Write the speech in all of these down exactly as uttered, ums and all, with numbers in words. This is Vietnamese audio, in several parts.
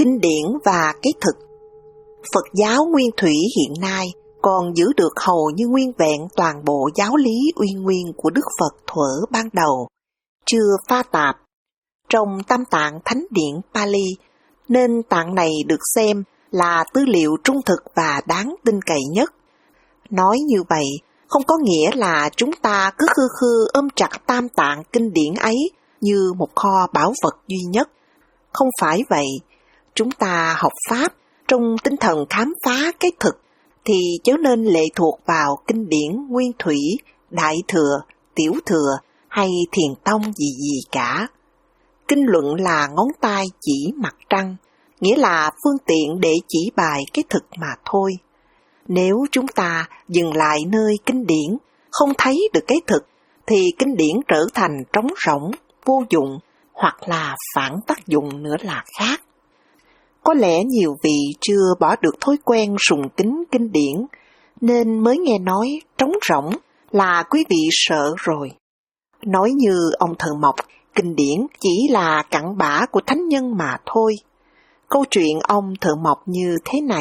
kinh điển và cái thực. Phật giáo nguyên thủy hiện nay còn giữ được hầu như nguyên vẹn toàn bộ giáo lý uy nguyên của Đức Phật thuở ban đầu, chưa pha tạp, trong Tam Tạng Thánh Điển Pali, nên tạng này được xem là tư liệu trung thực và đáng tin cậy nhất. Nói như vậy, không có nghĩa là chúng ta cứ khư khư ôm chặt Tam Tạng kinh điển ấy như một kho bảo vật duy nhất. Không phải vậy, chúng ta học Pháp trong tinh thần khám phá cái thực, thì chớ nên lệ thuộc vào kinh điển nguyên thủy, đại thừa, tiểu thừa hay thiền tông gì gì cả. Kinh luận là ngón tay chỉ mặt trăng, nghĩa là phương tiện để chỉ bài cái thực mà thôi. Nếu chúng ta dừng lại nơi kinh điển, không thấy được cái thực, thì kinh điển trở thành trống rỗng, vô dụng, hoặc là phản tác dụng nữa là khác. Có lẽ nhiều vị chưa bỏ được thói quen sùng kính kinh điển, nên mới nghe nói trống rỗng là quý vị sợ rồi. Nói như ông Thợ Mộc, kinh điển chỉ là cặn bã của thánh nhân mà thôi. Câu chuyện ông Thợ Mộc như thế này.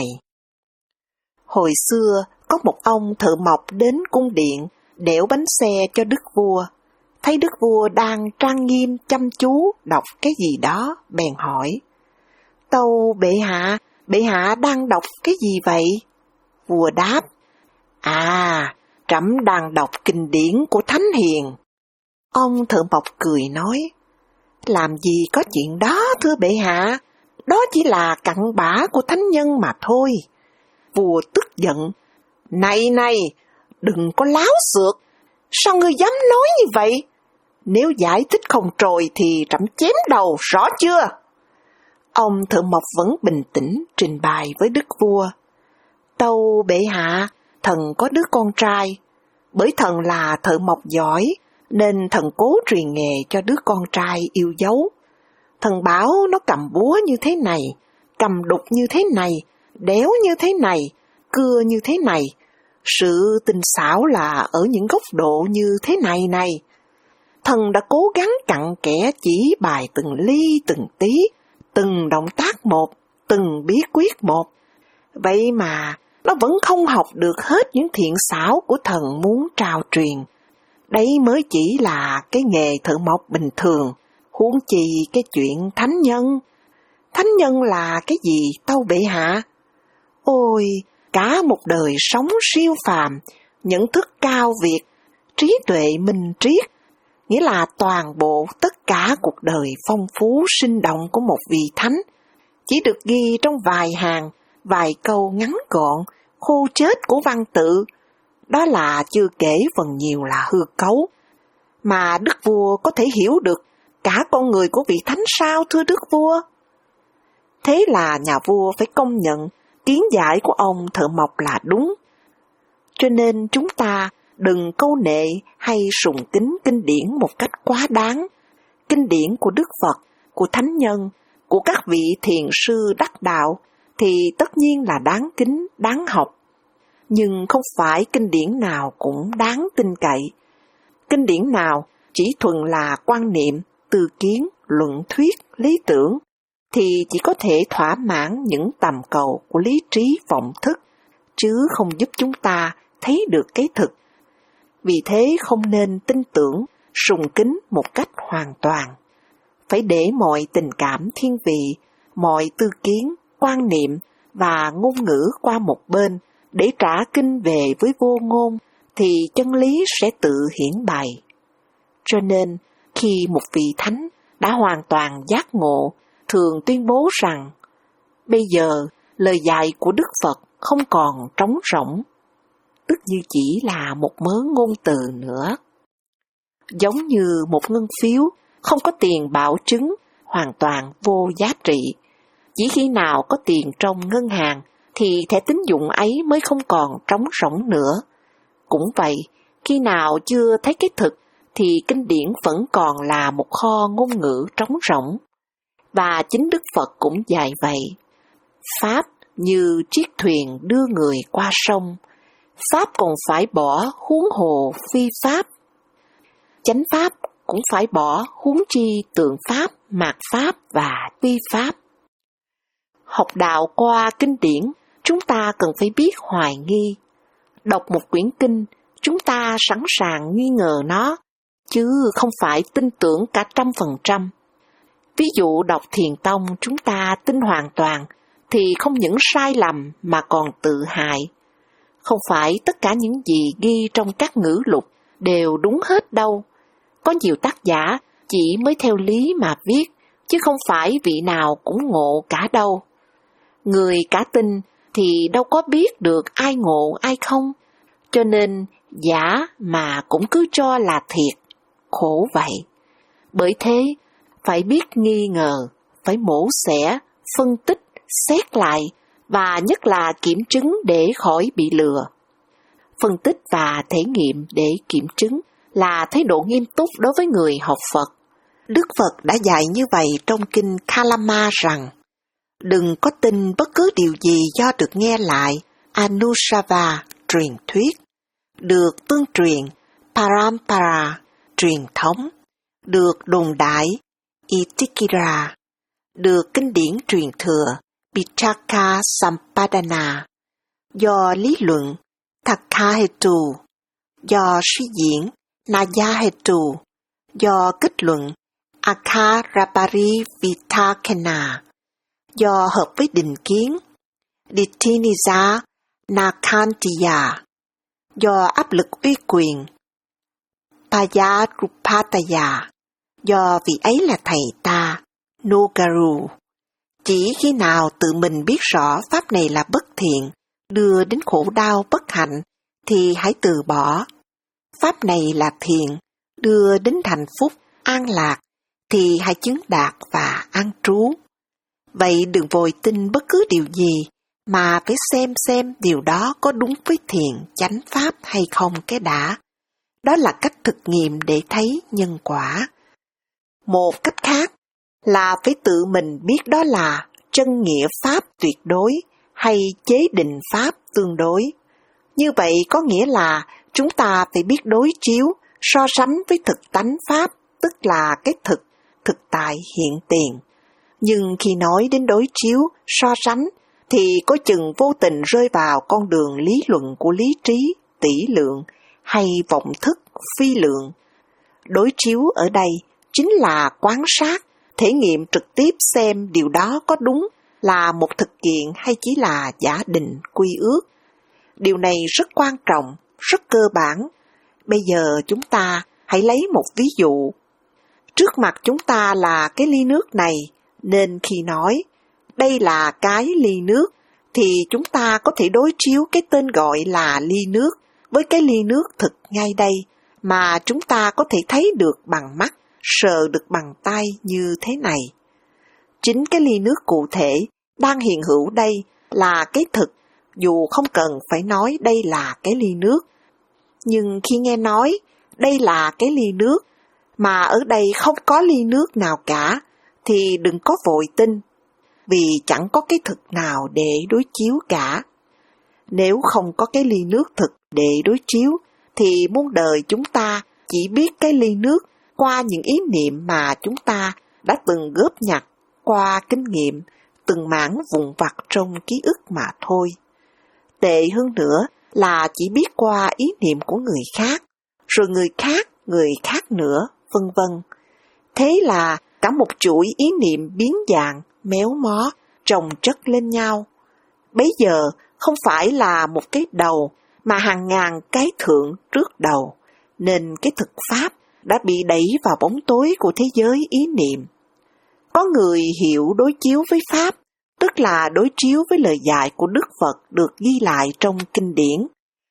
Hồi xưa, có một ông thợ mộc đến cung điện, đẽo bánh xe cho đức vua. Thấy đức vua đang trang nghiêm chăm chú đọc cái gì đó, bèn hỏi. Tâu bệ hạ, bệ hạ đang đọc cái gì vậy? Vua đáp. À, trẫm đang đọc kinh điển của Thánh Hiền. Ông thợ mộc cười nói. Làm gì có chuyện đó thưa bệ hạ, đó chỉ là cặn bã của thánh nhân mà thôi. Vua tức giận. Này này, đừng có láo xược, sao ngươi dám nói như vậy? Nếu giải thích không trồi thì trẫm chém đầu, rõ chưa? Ông thợ mộc vẫn bình tĩnh trình bày với đức vua. Tâu bệ hạ, thần có đứa con trai. Bởi thần là thợ mộc giỏi, nên thần cố truyền nghề cho đứa con trai yêu dấu. Thần bảo nó cầm búa như thế này, cầm đục như thế này, đéo như thế này, cưa như thế này. Sự tinh xảo là ở những góc độ như thế này này. Thần đã cố gắng cặn kẽ chỉ bài từng ly từng tí, từng động tác một, từng bí quyết một. Vậy mà nó vẫn không học được hết những thiện xảo của thần muốn trao truyền. Đấy mới chỉ là cái nghề thợ mộc bình thường, huống chi cái chuyện thánh nhân. Thánh nhân là cái gì tâu bệ hạ? Ôi, cả một đời sống siêu phàm, nhận thức cao việt, trí tuệ minh triết, nghĩa là toàn bộ tất cả cuộc đời phong phú sinh động của một vị thánh, chỉ được ghi trong vài hàng, vài câu ngắn gọn, khô chết của văn tự. Đó là chưa kể phần nhiều là hư cấu. Mà đức vua có thể hiểu được cả con người của vị thánh sao thưa đức vua? Thế là nhà vua phải công nhận kiến giải của ông thợ mộc là đúng. Cho nên chúng ta đừng câu nệ hay sùng kính kinh điển một cách quá đáng. Kinh điển của Đức Phật, của Thánh Nhân, của các vị thiền sư đắc đạo thì tất nhiên là đáng kính, đáng học. Nhưng không phải kinh điển nào cũng đáng tin cậy. Kinh điển nào chỉ thuần là quan niệm, tư kiến, luận thuyết, lý tưởng, thì chỉ có thể thỏa mãn những tầm cầu của lý trí vọng thức, chứ không giúp chúng ta thấy được cái thực. Vì thế không nên tin tưởng, sùng kính một cách hoàn toàn. Phải để mọi tình cảm thiên vị, mọi tư kiến, quan niệm và ngôn ngữ qua một bên, để trả kinh về với vô ngôn, thì chân lý sẽ tự hiển bày. Cho nên, khi một vị thánh đã hoàn toàn giác ngộ, thường tuyên bố rằng, bây giờ lời dạy của Đức Phật không còn trống rỗng, tức như chỉ là một mớ ngôn từ nữa. Giống như một ngân phiếu, không có tiền bảo chứng, hoàn toàn vô giá trị. Chỉ khi nào có tiền trong ngân hàng, thì thẻ tín dụng ấy mới không còn trống rỗng nữa. Cũng vậy, khi nào chưa thấy cái thực, thì kinh điển vẫn còn là một kho ngôn ngữ trống rỗng. Và chính Đức Phật cũng dạy vậy. Pháp như chiếc thuyền đưa người qua sông, Pháp còn phải bỏ huống hồ phi Pháp. Chánh Pháp cũng phải bỏ huống chi tượng Pháp, mạt Pháp và phi Pháp. Học đạo qua kinh điển, chúng ta cần phải biết hoài nghi. Đọc một quyển kinh, chúng ta sẵn sàng nghi ngờ nó, chứ không phải tin tưởng cả trăm phần trăm. Ví dụ đọc Thiền Tông, chúng ta tin hoàn toàn, thì không những sai lầm mà còn tự hại. Không phải tất cả những gì ghi trong các ngữ lục đều đúng hết đâu. Có nhiều tác giả chỉ mới theo lý mà viết, chứ không phải vị nào cũng ngộ cả đâu. Người cả tin thì đâu có biết được ai ngộ ai không, cho nên giả mà cũng cứ cho là thiệt. Khổ vậy. Bởi thế, phải biết nghi ngờ, phải mổ xẻ, phân tích, xét lại, và nhất là kiểm chứng để khỏi bị lừa. Phân tích và thể nghiệm để kiểm chứng là thái độ nghiêm túc đối với người học Phật. Đức Phật đã dạy như vậy trong kinh Kalama rằng, đừng có tin bất cứ điều gì do được nghe lại, Anusava, truyền thuyết, được tương truyền, Parampara, truyền thống, được đồn đại, Itikira, được kinh điển truyền thừa, Pitaka Sampadana, do lý luận, Thakkahetu, do suy diễn, Nayahetu, do kết luận, Akaraparivitakena, do hợp với định kiến, Ditthiniza Nakantiya, do áp lực uy quyền, Payarupataya, do vị ấy là thầy ta, Nogaru. Chỉ khi nào tự mình biết rõ pháp này là bất thiện, đưa đến khổ đau bất hạnh, thì hãy từ bỏ. Pháp này là thiện, đưa đến hạnh phúc, an lạc, thì hãy chứng đạt và an trú. Vậy đừng vội tin bất cứ điều gì, mà phải xem xem điều đó có đúng với thiện, chánh pháp hay không cái đã. Đó là cách thực nghiệm để thấy nhân quả. Một cách khác là phải tự mình biết đó là chân nghĩa pháp tuyệt đối hay chế định pháp tương đối. Như vậy có nghĩa là chúng ta phải biết đối chiếu, so sánh với thực tánh pháp, tức là cái thực, thực tại hiện tiền. Nhưng khi nói đến đối chiếu, so sánh, thì có chừng vô tình rơi vào con đường lý luận của lý trí, tỷ lượng, hay vọng thức, phi lượng. Đối chiếu ở đây chính là quan sát, thể nghiệm trực tiếp xem điều đó có đúng là một thực kiện hay chỉ là giả định quy ước. Điều này rất quan trọng, rất cơ bản. Bây giờ chúng ta hãy lấy một ví dụ. Trước mặt chúng ta là cái ly nước này, nên khi nói đây là cái ly nước, thì chúng ta có thể đối chiếu cái tên gọi là ly nước với cái ly nước thực ngay đây, mà chúng ta có thể thấy được bằng mắt, sờ được bằng tay như thế này. Chính cái ly nước cụ thể đang hiện hữu đây là cái thực, dù không cần phải nói đây là cái ly nước. Nhưng khi nghe nói đây là cái ly nước, mà ở đây không có ly nước nào cả, thì đừng có vội tin, vì chẳng có cái thực nào để đối chiếu cả. Nếu không có cái ly nước thực để đối chiếu, thì muôn đời chúng ta chỉ biết cái ly nước qua những ý niệm mà chúng ta đã từng góp nhặt qua kinh nghiệm, từng mảng vụn vặt trong ký ức mà thôi. Tệ hơn nữa là chỉ biết qua ý niệm của người khác, rồi người khác, người khác nữa, vân vân. Thế là cả một chuỗi ý niệm biến dạng, méo mó, chồng chất lên nhau. Bấy giờ không phải là một cái đầu, mà hàng ngàn cái thượng trước đầu, nên cái thực pháp đã bị đẩy vào bóng tối của thế giới ý niệm. Có người hiểu đối chiếu với pháp, tức là đối chiếu với lời dạy của Đức Phật được ghi lại trong kinh điển.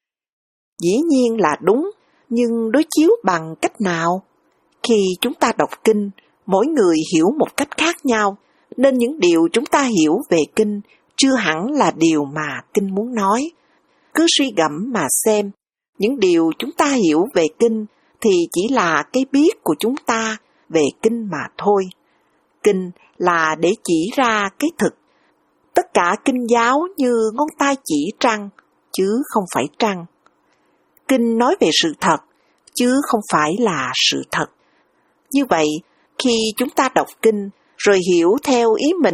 Dĩ nhiên là đúng, nhưng đối chiếu bằng cách nào? Khi chúng ta đọc kinh, mỗi người hiểu một cách khác nhau, nên những điều chúng ta hiểu về kinh chưa hẳn là điều mà kinh muốn nói. Cứ suy gẫm mà xem, những điều chúng ta hiểu về kinh thì chỉ là cái biết của chúng ta về kinh mà thôi. Kinh là để chỉ ra cái thực. Tất cả kinh giáo như ngón tay chỉ trăng, chứ không phải trăng. Kinh nói về sự thật, chứ không phải là sự thật. Như vậy, khi chúng ta đọc kinh rồi hiểu theo ý mình,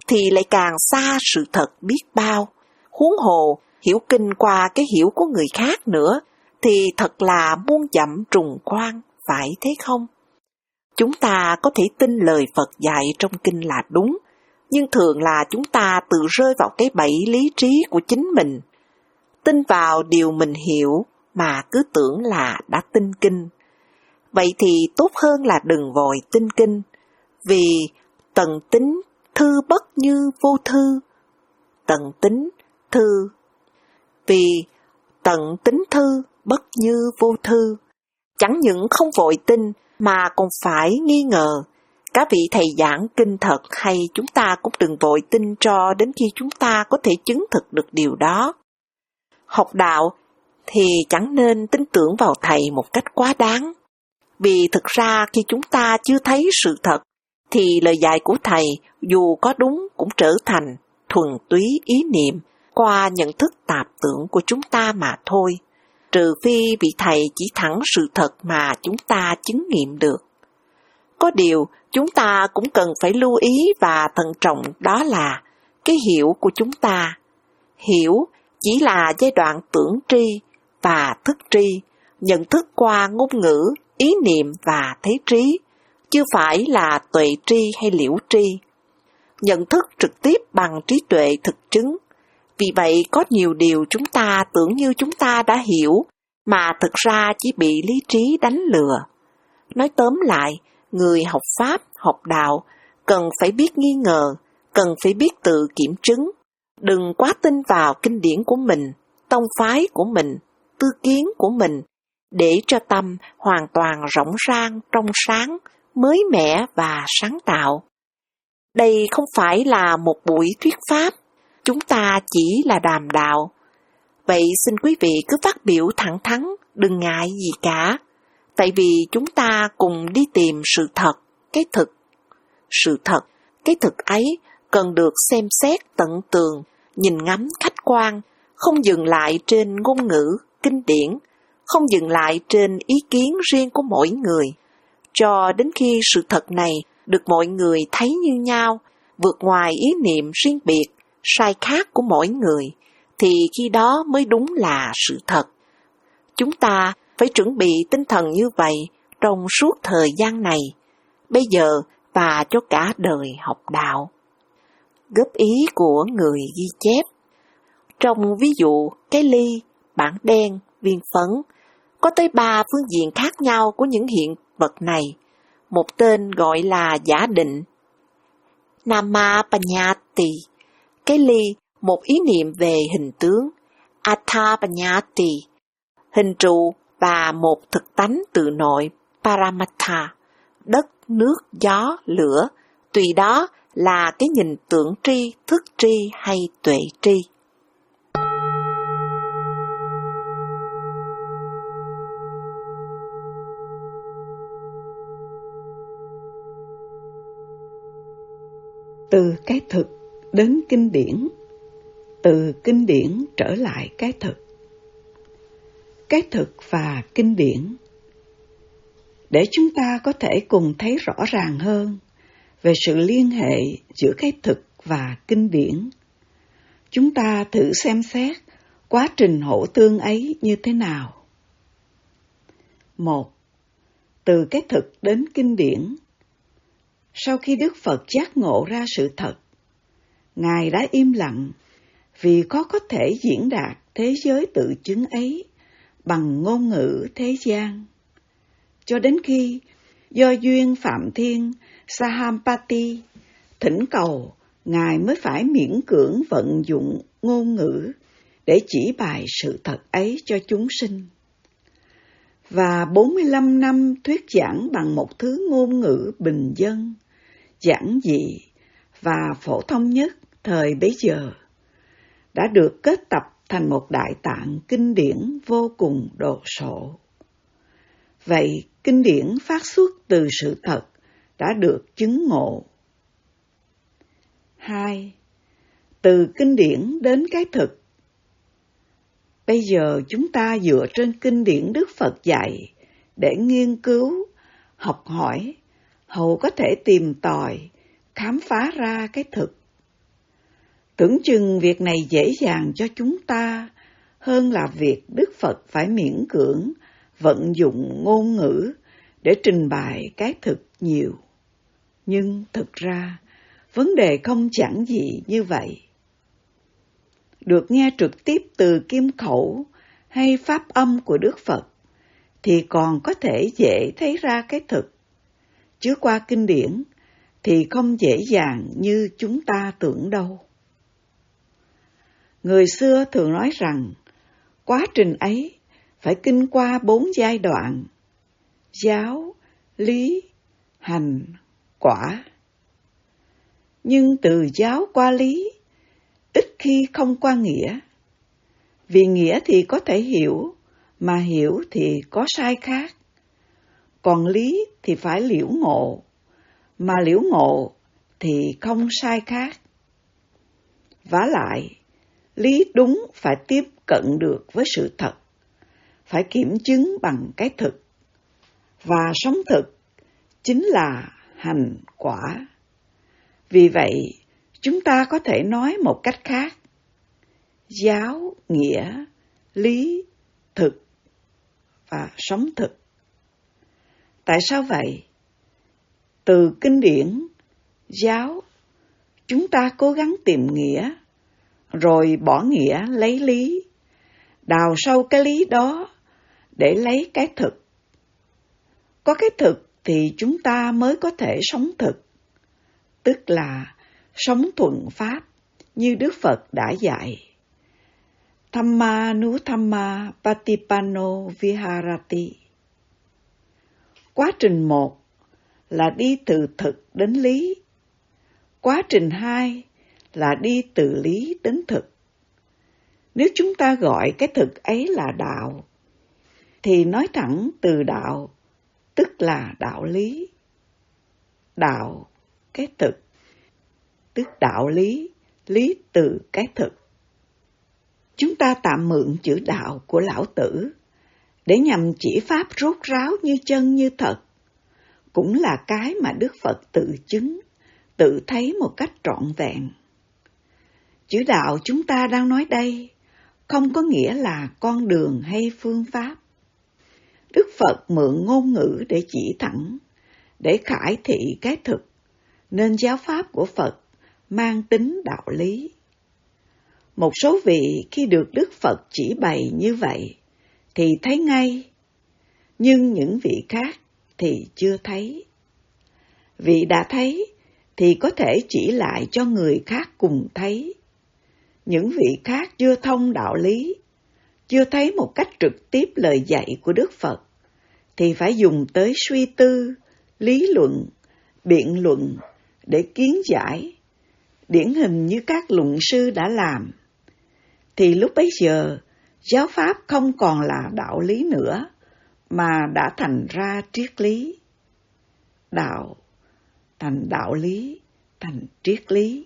thì lại càng xa sự thật biết bao. Huống hồ, hiểu kinh qua cái hiểu của người khác nữa, thì thật là muôn dặm trùng quan, phải thế không? Chúng ta có thể tin lời Phật dạy trong kinh là đúng, nhưng thường là chúng ta tự rơi vào cái bẫy lý trí của chính mình. Tin vào điều mình hiểu mà cứ tưởng là đã tin kinh. Vậy thì tốt hơn là đừng vội tin kinh, vì tần tính thư bất như vô thư. Tần tính thư Vì tận tính thư bất như vô thư. Chẳng những không vội tin mà còn phải nghi ngờ. Các vị thầy giảng kinh thật hay chúng ta cũng đừng vội tin cho đến khi chúng ta có thể chứng thực được điều đó. Học đạo thì chẳng nên tin tưởng vào thầy một cách quá đáng. Vì thực ra khi chúng ta chưa thấy sự thật, thì lời dạy của thầy dù có đúng cũng trở thành thuần túy ý niệm qua nhận thức tạp tưởng của chúng ta mà thôi, trừ phi vị thầy chỉ thẳng sự thật mà chúng ta chứng nghiệm được. Có điều chúng ta cũng cần phải lưu ý và thận trọng, đó là cái hiểu của chúng ta. Hiểu chỉ là giai đoạn tưởng tri và thức tri, nhận thức qua ngôn ngữ, ý niệm và thế trí, chứ phải là tuệ tri hay liễu tri. Nhận thức trực tiếp bằng trí tuệ thực chứng. Vì vậy có nhiều điều chúng ta tưởng như chúng ta đã hiểu, mà thực ra chỉ bị lý trí đánh lừa. Nói tóm lại, người học Pháp, học đạo, cần phải biết nghi ngờ, cần phải biết tự kiểm chứng. Đừng quá tin vào kinh điển của mình, tông phái của mình, tư kiến của mình, để cho tâm hoàn toàn rộng rang, trong sáng, mới mẻ và sáng tạo. Đây không phải là một buổi thuyết pháp, chúng ta chỉ là đàm đạo. Vậy xin quý vị cứ phát biểu thẳng thắn, đừng ngại gì cả. Tại vì chúng ta cùng đi tìm sự thật, cái thực. Sự thật, cái thực ấy cần được xem xét tận tường, nhìn ngắm khách quan, không dừng lại trên ngôn ngữ, kinh điển, không dừng lại trên ý kiến riêng của mỗi người, cho đến khi sự thật này được mọi người thấy như nhau, vượt ngoài ý niệm riêng biệt, sai khác của mỗi người, thì khi đó mới đúng là sự thật. Chúng ta phải chuẩn bị tinh thần như vậy trong suốt thời gian này, bây giờ và cho cả đời học đạo. Góp ý của người ghi chép. Trong ví dụ cái ly, bảng đen, viên phấn, có tới ba phương diện khác nhau của những hiện vật này. Một tên gọi là giả định, Namapanyati, cái ly, một ý niệm về hình tướng, Atthapanyati, hình trụ và một thực tánh tự nội, Paramattha, đất, nước, gió, lửa, tùy đó là cái nhìn tưởng tri, thức tri hay tuệ tri. Từ cái thực đến kinh điển, từ kinh điển trở lại cái thực. Cái thực và kinh điển. Để chúng ta có thể cùng thấy rõ ràng hơn về sự liên hệ giữa cái thực và kinh điển, chúng ta thử xem xét quá trình hỗ tương ấy như thế nào. Một. Từ cái thực đến kinh điển. Sau khi Đức Phật giác ngộ ra sự thật, Ngài đã im lặng vì khó có thể diễn đạt thế giới tự chứng ấy bằng ngôn ngữ thế gian. Cho đến khi do duyên Phạm Thiên Sahampati thỉnh cầu, Ngài mới phải miễn cưỡng vận dụng ngôn ngữ để chỉ bày sự thật ấy cho chúng sinh. Và bốn mươi lăm năm thuyết giảng bằng một thứ ngôn ngữ bình dân, giản dị và phổ thông nhất thời bấy giờ, đã được kết tập thành một đại tạng kinh điển vô cùng đồ sộ. Vậy, kinh điển phát xuất từ sự thật đã được chứng ngộ. Hai. Từ kinh điển đến cái thực. Bây giờ chúng ta dựa trên kinh điển Đức Phật dạy để nghiên cứu, học hỏi, hầu có thể tìm tòi, khám phá ra cái thực. Tưởng chừng việc này dễ dàng cho chúng ta hơn là việc Đức Phật phải miễn cưỡng vận dụng ngôn ngữ để trình bày cái thực nhiều. Nhưng thực ra, vấn đề không chẳng gì như vậy. Được nghe trực tiếp từ kim khẩu hay pháp âm của Đức Phật thì còn có thể dễ thấy ra cái thực, chứ qua kinh điển thì không dễ dàng như chúng ta tưởng đâu. Người xưa thường nói rằng quá trình ấy phải kinh qua bốn giai đoạn: giáo, lý, hành, quả. Nhưng từ giáo qua lý ít khi không qua nghĩa, vì nghĩa thì có thể hiểu, mà hiểu thì có sai khác. Còn lý thì phải liễu ngộ, mà liễu ngộ thì không sai khác. Vả lại, lý đúng phải tiếp cận được với sự thật, phải kiểm chứng bằng cái thực, và sống thực chính là hành quả. Vì vậy, chúng ta có thể nói một cách khác: giáo, nghĩa, lý, thực và sống thực. Tại sao vậy? Từ kinh điển, giáo, chúng ta cố gắng tìm nghĩa, rồi bỏ nghĩa lấy lý, đào sâu cái lý đó để lấy cái thực. Có cái thực thì chúng ta mới có thể sống thực, tức là sống thuận pháp như Đức Phật đã dạy. Thamma nu thamma patipanno viharati. Quá trình một là đi từ thực đến lý. Quá trình hai là đi từ lý đến thực. Nếu chúng ta gọi cái thực ấy là đạo, thì nói thẳng từ đạo, tức là đạo lý. Đạo, cái thực, tức đạo lý, lý từ cái thực. Chúng ta tạm mượn chữ đạo của Lão Tử để nhằm chỉ pháp rốt ráo như chân như thật, cũng là cái mà Đức Phật tự chứng, tự thấy một cách trọn vẹn. Chữ đạo chúng ta đang nói đây không có nghĩa là con đường hay phương pháp. Đức Phật mượn ngôn ngữ để chỉ thẳng, để khải thị cái thực, nên giáo pháp của Phật mang tính đạo lý. Một số vị khi được Đức Phật chỉ bày như vậy thì thấy ngay, nhưng những vị khác thì chưa thấy. Vị đã thấy thì có thể chỉ lại cho người khác cùng thấy. Những vị khác chưa thông đạo lý, chưa thấy một cách trực tiếp lời dạy của Đức Phật, thì phải dùng tới suy tư, lý luận, biện luận để kiến giải, điển hình như các luận sư đã làm. Thì lúc bấy giờ, giáo pháp không còn là đạo lý nữa, mà đã thành ra triết lý. Đạo thành đạo lý, thành triết lý.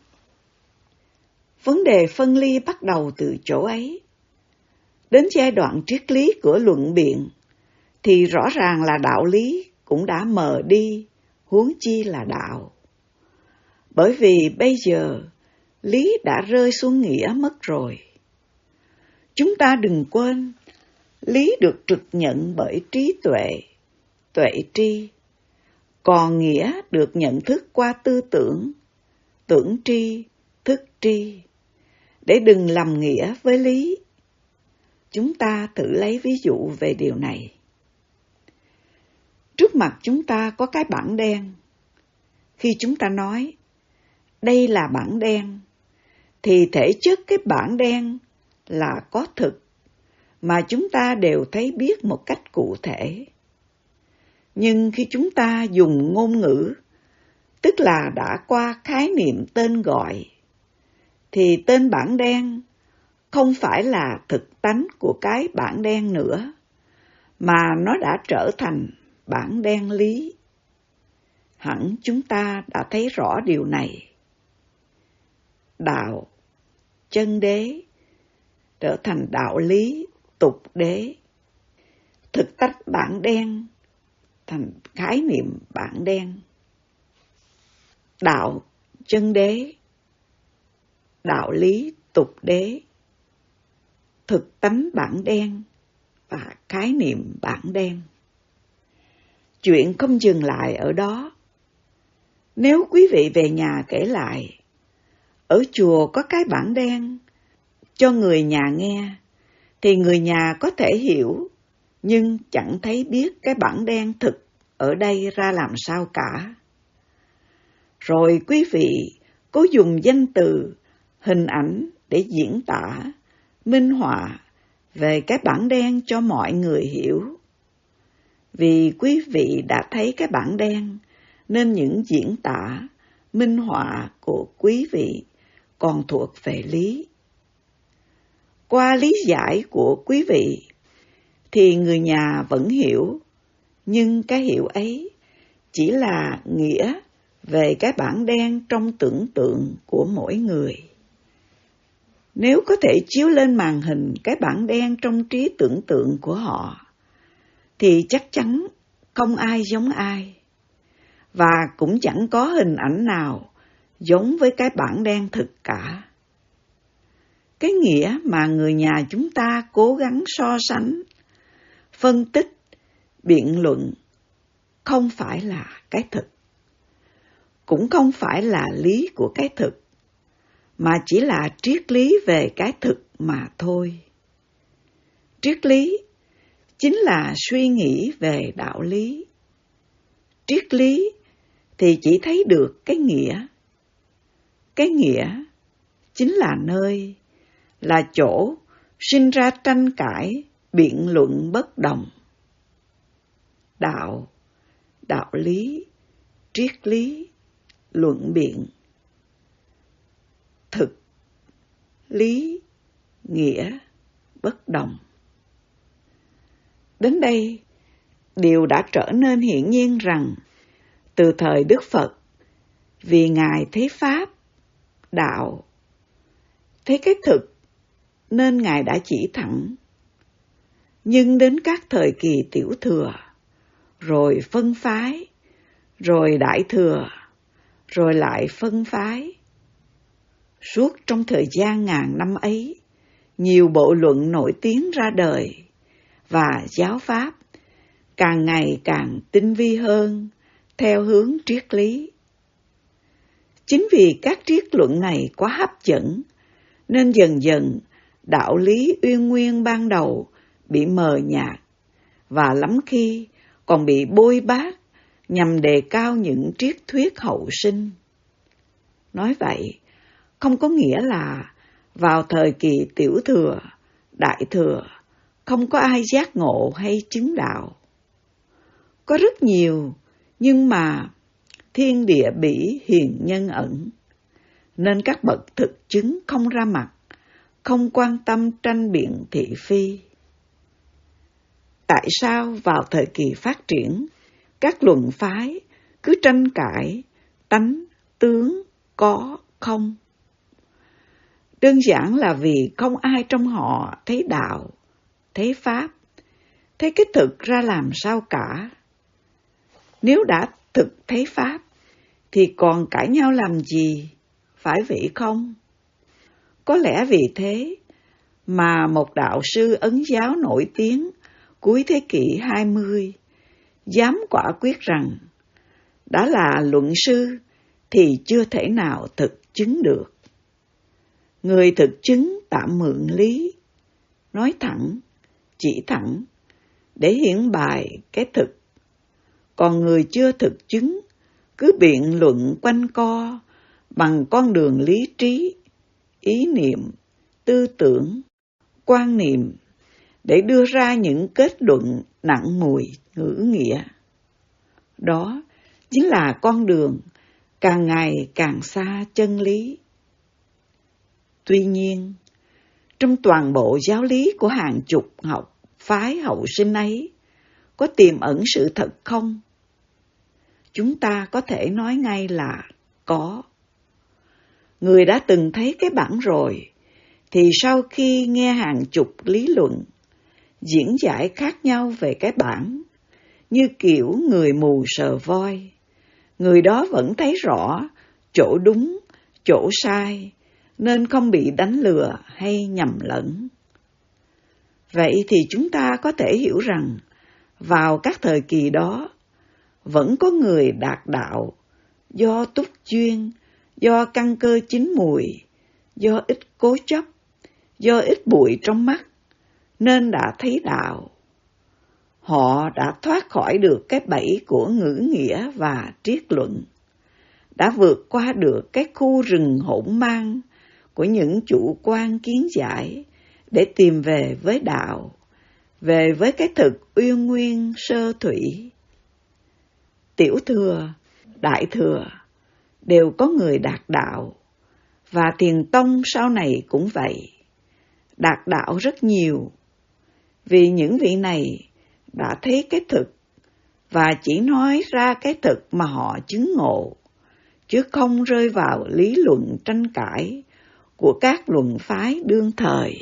Vấn đề phân ly bắt đầu từ chỗ ấy. Đến giai đoạn triết lý của luận biện, thì rõ ràng là đạo lý cũng đã mờ đi, huống chi là đạo. Bởi vì bây giờ, lý đã rơi xuống nghĩa mất rồi. Chúng ta đừng quên, lý được trực nhận bởi trí tuệ, tuệ tri, còn nghĩa được nhận thức qua tư tưởng, tưởng tri, thức tri. Để đừng lầm nghĩa với lý, chúng ta thử lấy ví dụ về điều này. Trước mặt chúng ta có cái bảng đen. Khi chúng ta nói, đây là bảng đen, thì thể chất cái bảng đen là có thực, mà chúng ta đều thấy biết một cách cụ thể. Nhưng khi chúng ta dùng ngôn ngữ, tức là đã qua khái niệm tên gọi, thì tên bảng đen không phải là thực tánh của cái bảng đen nữa, mà nó đã trở thành bảng đen lý. Hẳn chúng ta đã thấy rõ điều này. Đạo, chân đế, trở thành đạo lý, tục đế. Thực tánh bảng đen thành khái niệm bảng đen. Đạo, chân đế. đạo lý tục đế, thực tánh bản đen và khái niệm bản đen. Chuyện không dừng lại ở đó. Nếu quý vị về nhà kể lại, ở chùa có cái bảng đen cho người nhà nghe, thì người nhà có thể hiểu, nhưng chẳng thấy biết cái bảng đen thực ở đây ra làm sao cả. Rồi quý vị cố dùng danh từ, hình ảnh để diễn tả, minh họa về cái bảng đen cho mọi người hiểu. Vì quý vị đã thấy cái bảng đen, nên những diễn tả, minh họa của quý vị còn thuộc về lý. Qua lý giải của quý vị, thì người nhà vẫn hiểu, nhưng cái hiểu ấy chỉ là nghĩa về cái bảng đen trong tưởng tượng của mỗi người. Nếu có thể chiếu lên màn hình cái bảng đen trong trí tưởng tượng của họ, thì chắc chắn không ai giống ai, và cũng chẳng có hình ảnh nào giống với cái bảng đen thực cả. Cái nghĩa mà người nhà chúng ta cố gắng so sánh, phân tích, biện luận không phải là cái thực, cũng không phải là lý của cái thực, mà chỉ là triết lý về cái thực mà thôi. Triết lý chính là suy nghĩ về đạo lý. Triết lý thì chỉ thấy được cái nghĩa. Cái nghĩa chính là nơi, là chỗ sinh ra tranh cãi, biện luận bất đồng. Đạo, đạo lý, triết lý, luận biện. Thực, lý, nghĩa, bất đồng. Đến đây, điều đã trở nên hiển nhiên rằng, từ thời Đức Phật, vì Ngài thấy Pháp, đạo, thấy cái thực, nên Ngài đã chỉ thẳng. Nhưng đến các thời kỳ Tiểu Thừa, rồi phân phái, rồi Đại Thừa, rồi lại phân phái. Suốt trong thời gian ngàn năm ấy, nhiều bộ luận nổi tiếng ra đời, và giáo pháp càng ngày càng tinh vi hơn, theo hướng triết lý. Chính vì các triết luận này quá hấp dẫn, nên dần dần đạo lý uyên nguyên ban đầu bị mờ nhạt, và lắm khi còn bị bôi bác nhằm đề cao những triết thuyết hậu sinh. Nói vậy, không có nghĩa là vào thời kỳ Tiểu Thừa, Đại Thừa, không có ai giác ngộ hay chứng đạo. Có rất nhiều, nhưng mà thiên địa bỉ hiền nhân ẩn, nên các bậc thực chứng không ra mặt, không quan tâm tranh biện thị phi. Tại sao vào thời kỳ phát triển, các luận phái cứ tranh cãi tánh, tướng, có, không? Đơn giản là vì không ai trong họ thấy đạo, thấy pháp, thấy cái thực ra làm sao cả. Nếu đã thực thấy pháp, thì còn cãi nhau làm gì, phải vậy không? Có lẽ vì thế mà một đạo sư Ấn giáo nổi tiếng cuối thế kỷ hai mươi dám quả quyết rằng đã là luận sư thì chưa thể nào thực chứng được. Người thực chứng tạm mượn lý, nói thẳng, chỉ thẳng, để hiển bày cái thực. Còn người chưa thực chứng cứ biện luận quanh co bằng con đường lý trí, ý niệm, tư tưởng, quan niệm để đưa ra những kết luận nặng mùi ngữ nghĩa. Đó chính là con đường càng ngày càng xa chân lý. Tuy nhiên, trong toàn bộ giáo lý của hàng chục học phái hậu sinh ấy, có tiềm ẩn sự thật không? Chúng ta có thể nói ngay là có. Người đã từng thấy cái bản rồi, thì sau khi nghe hàng chục lý luận, diễn giải khác nhau về cái bản, như kiểu người mù sờ voi, người đó vẫn thấy rõ chỗ đúng, chỗ sai, nên không bị đánh lừa hay nhầm lẫn. Vậy thì chúng ta có thể hiểu rằng, vào các thời kỳ đó, vẫn có người đạt đạo do túc duyên, do căn cơ chín mùi, do ít cố chấp, do ít bụi trong mắt, nên đã thấy đạo. Họ đã thoát khỏi được cái bẫy của ngữ nghĩa và triết luận, đã vượt qua được cái khu rừng hỗn mang của những chủ quan kiến giải để tìm về với đạo, về với cái thực uyên nguyên sơ thủy. Tiểu thừa, đại thừa đều có người đạt đạo, và Thiền tông sau này cũng vậy, đạt đạo rất nhiều, vì những vị này đã thấy cái thực và chỉ nói ra cái thực mà họ chứng ngộ, chứ không rơi vào lý luận tranh cãi của các luận phái đương thời.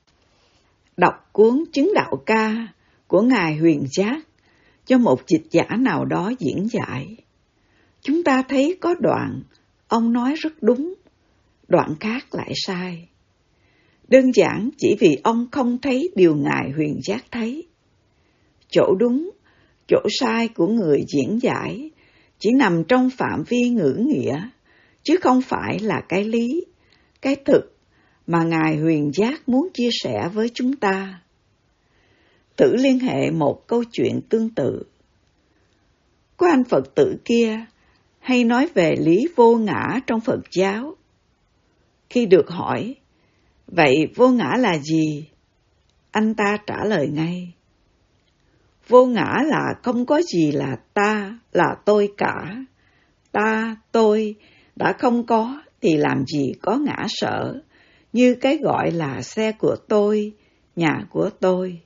Đọc cuốn Chứng Đạo Ca của Ngài Huyền Giác do một dịch giả nào đó diễn giải, chúng ta thấy có đoạn ông nói rất đúng, đoạn khác lại sai. Đơn giản chỉ vì ông không thấy điều Ngài Huyền Giác thấy. Chỗ đúng, chỗ sai của người diễn giải chỉ nằm trong phạm vi ngữ nghĩa, chứ không phải là cái lý, cái thực mà Ngài Huyền Giác muốn chia sẻ với chúng ta. Thử liên hệ một câu chuyện tương tự. Có anh Phật tử kia hay nói về lý vô ngã trong Phật giáo. Khi được hỏi, vậy vô ngã là gì? Anh ta trả lời ngay, vô ngã là không có gì là ta, là tôi cả. Ta, tôi đã không có thì làm gì có ngã sở, như cái gọi là xe của tôi, nhà của tôi.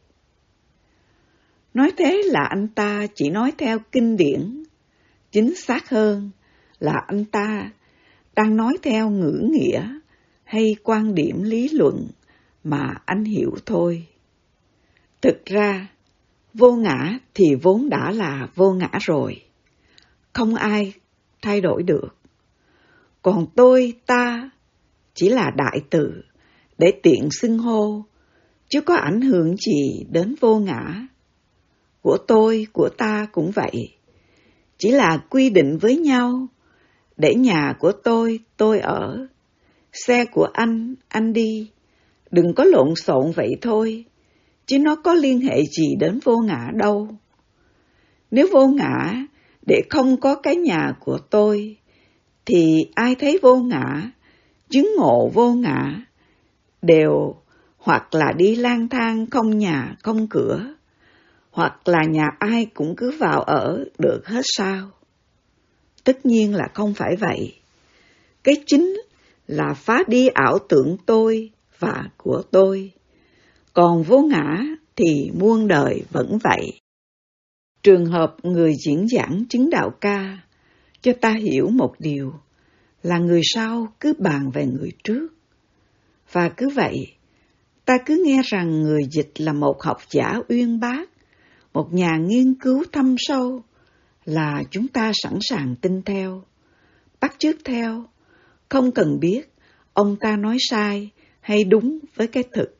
Nói thế là anh ta chỉ nói theo kinh điển, chính xác hơn là anh ta đang nói theo ngữ nghĩa hay quan điểm lý luận mà anh hiểu thôi. Thực ra, vô ngã thì vốn đã là vô ngã rồi, không ai thay đổi được. Còn tôi, ta chỉ là đại từ để tiện xưng hô, chứ có ảnh hưởng gì đến vô ngã. Của tôi, của ta cũng vậy, chỉ là quy định với nhau, để nhà của tôi, tôi ở, xe của anh, anh đi, đừng có lộn xộn vậy thôi, chứ nó có liên hệ gì đến vô ngã đâu. Nếu vô ngã để không có cái nhà của tôi, thì ai thấy vô ngã, chứng ngộ vô ngã, đều hoặc là đi lang thang không nhà không cửa, hoặc là nhà ai cũng cứ vào ở được hết sao? Tất nhiên là không phải vậy. Cái chính là phá đi ảo tưởng tôi và của tôi. Còn vô ngã thì muôn đời vẫn vậy. Trường hợp người diễn giảng Chứng Đạo Ca cho ta hiểu một điều là người sau cứ bàn về người trước. Và cứ vậy, ta cứ nghe rằng người dịch là một học giả uyên bác, một nhà nghiên cứu thâm sâu, là chúng ta sẵn sàng tin theo, bắt chước theo, không cần biết ông ta nói sai hay đúng với cái thực.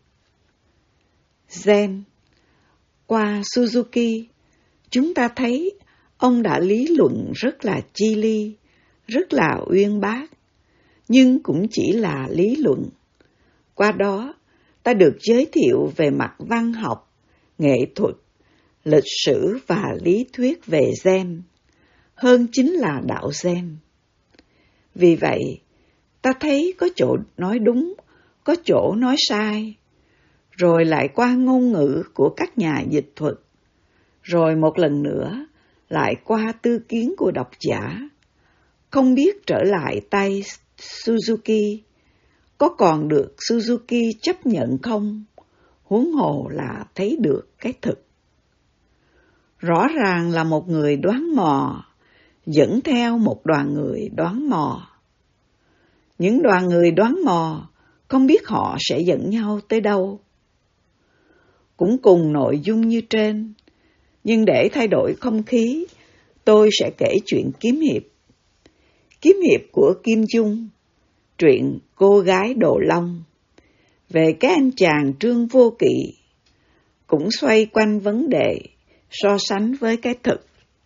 Zen, qua Suzuki, chúng ta thấy ông đã lý luận rất là chi ly, rất là uyên bác, nhưng cũng chỉ là lý luận. Qua đó, ta được giới thiệu về mặt văn học, nghệ thuật, lịch sử và lý thuyết về Zen, hơn chính là đạo Zen. Vì vậy, ta thấy có chỗ nói đúng, có chỗ nói sai, rồi lại qua ngôn ngữ của các nhà dịch thuật, rồi một lần nữa lại qua tư kiến của độc giả. Không biết trở lại tay Suzuki, có còn được Suzuki chấp nhận không, huống hồ là thấy được cái thực. Rõ ràng là một người đoán mò, dẫn theo một đoàn người đoán mò. Những đoàn người đoán mò không biết họ sẽ dẫn nhau tới đâu. Cũng cùng nội dung như trên, nhưng để thay đổi không khí, tôi sẽ kể chuyện kiếm hiệp. Kiếm hiệp của Kim Dung, truyện Cô gái Đồ Long về cái anh chàng Trương Vô Kỵ, cũng xoay quanh vấn đề so sánh với cái thực.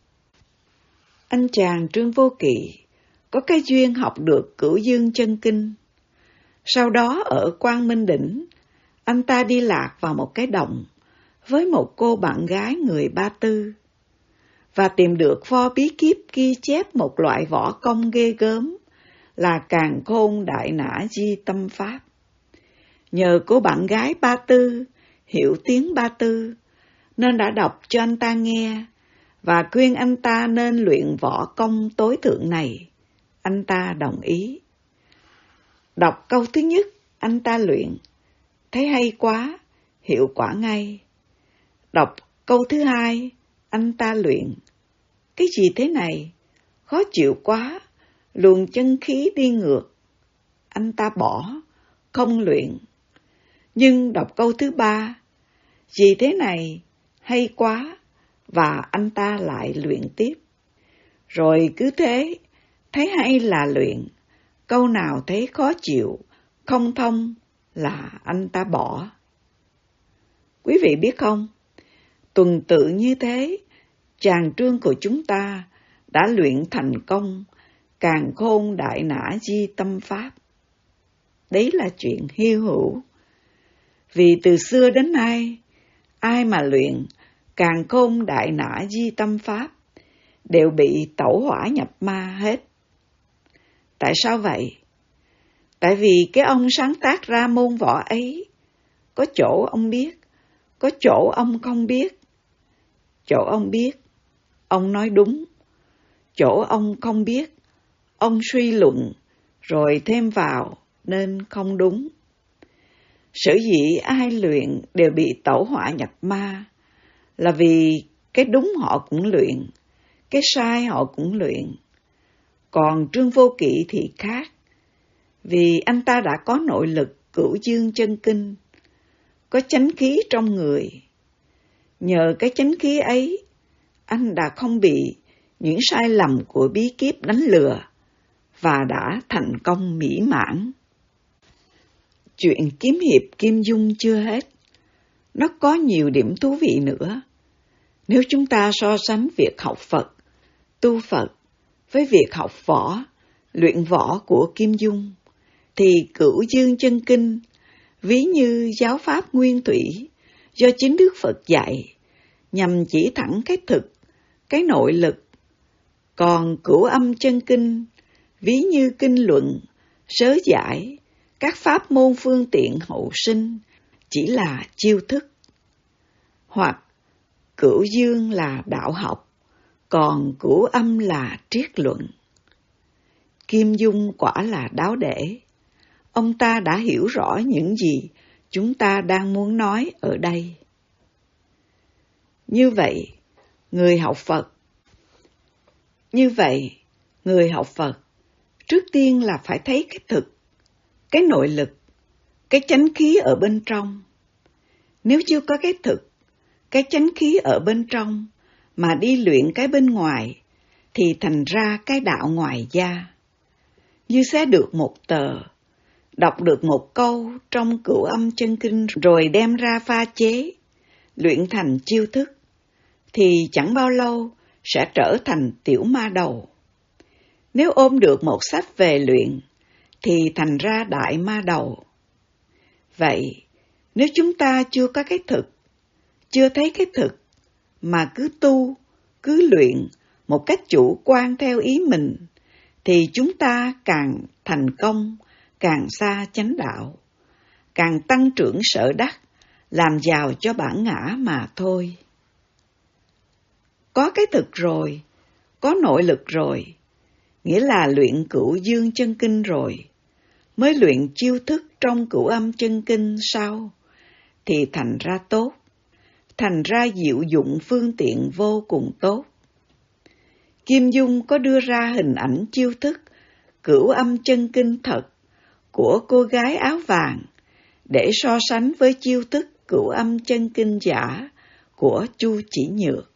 Anh chàng Trương Vô Kỵ có cái duyên học được Cửu Dương Chân Kinh. Sau đó ở Quang Minh Đỉnh, anh ta đi lạc vào một cái động với một cô bạn gái người Ba Tư và tìm được pho bí kíp ghi chép một loại võ công ghê gớm là Càn Khôn Đại Nã Di Tâm Pháp. Nhờ cô bạn gái Ba Tư hiểu tiếng Ba Tư nên đã đọc cho anh ta nghe và khuyên anh ta nên luyện võ công tối thượng này. Anh ta đồng ý. Đọc câu thứ nhất, anh ta luyện, thấy hay quá, hiệu quả ngay. Đọc câu thứ hai, anh ta luyện, cái gì thế này, khó chịu quá, luồng chân khí đi ngược. Anh ta bỏ, không luyện. Nhưng đọc câu thứ ba, gì thế này, hay quá, và anh ta lại luyện tiếp. Rồi cứ thế, thấy hay là luyện, câu nào thấy khó chịu, không thông là anh ta bỏ. Quý vị biết không, tuần tự như thế, chàng Trương của chúng ta đã luyện thành công Càn Khôn Đại Nã Di Tâm Pháp. Đấy là chuyện hy hữu. Vì từ xưa đến nay, ai mà luyện Càn Khôn Đại Nã Di Tâm Pháp đều bị tẩu hỏa nhập ma hết. Tại sao vậy? Tại vì cái ông sáng tác ra môn võ ấy, có chỗ ông biết, có chỗ ông không biết. Chỗ ông biết, ông nói đúng. Chỗ ông không biết, ông suy luận, rồi thêm vào nên không đúng. Sở dĩ ai luyện đều bị tẩu hỏa nhập ma là vì cái đúng họ cũng luyện, cái sai họ cũng luyện. Còn Trương Vô Kỵ thì khác, vì anh ta đã có nội lực Cửu Dương Chân Kinh, có chánh khí trong người. Nhờ cái chánh khí ấy, anh đã không bị những sai lầm của bí kíp đánh lừa và đã thành công mỹ mãn. Chuyện kiếm hiệp Kim Dung chưa hết, nó có nhiều điểm thú vị nữa. Nếu chúng ta so sánh việc học Phật, tu Phật với việc học võ, luyện võ của Kim Dung, thì Cửu Dương Chân Kinh ví như giáo pháp nguyên thủy do chính Đức Phật dạy, nhằm chỉ thẳng cái thực, cái nội lực. Còn Cửu Âm Chân Kinh ví như kinh luận, sớ giải, các pháp môn phương tiện hậu sinh, chỉ là chiêu thức. Hoặc Cửu Dương là đạo học, còn Cửu Âm là triết luận. Kim Dung quả là đáo để. Ông ta đã hiểu rõ những gì chúng ta đang muốn nói ở đây. Như vậy, người học Phật Như vậy, người học Phật trước tiên là phải thấy cái thực, cái nội lực, cái chánh khí ở bên trong. Nếu chưa có cái thực, cái chánh khí ở bên trong mà đi luyện cái bên ngoài, thì thành ra cái đạo ngoài da. Như xé được một tờ, đọc được một câu trong Cửu Âm Chân Kinh rồi đem ra pha chế, luyện thành chiêu thức, thì chẳng bao lâu sẽ trở thành tiểu ma đầu. Nếu ôm được một sách về luyện, thì thành ra đại ma đầu. Vậy, nếu chúng ta chưa có cái thực, chưa thấy cái thực, mà cứ tu, cứ luyện một cách chủ quan theo ý mình, thì chúng ta càng thành công, càng xa chánh đạo, càng tăng trưởng sở đắc, làm giàu cho bản ngã mà thôi. Có cái thực rồi, có nội lực rồi, nghĩa là luyện Cửu Dương Chân Kinh rồi, mới luyện chiêu thức trong Cửu Âm Chân Kinh sau, thì thành ra tốt, thành ra diệu dụng phương tiện vô cùng tốt. Kim Dung có đưa ra hình ảnh chiêu thức Cửu Âm Chân Kinh thật của cô gái áo vàng để so sánh với chiêu thức Cửu Âm Chân Kinh giả của Chu Chỉ Nhược.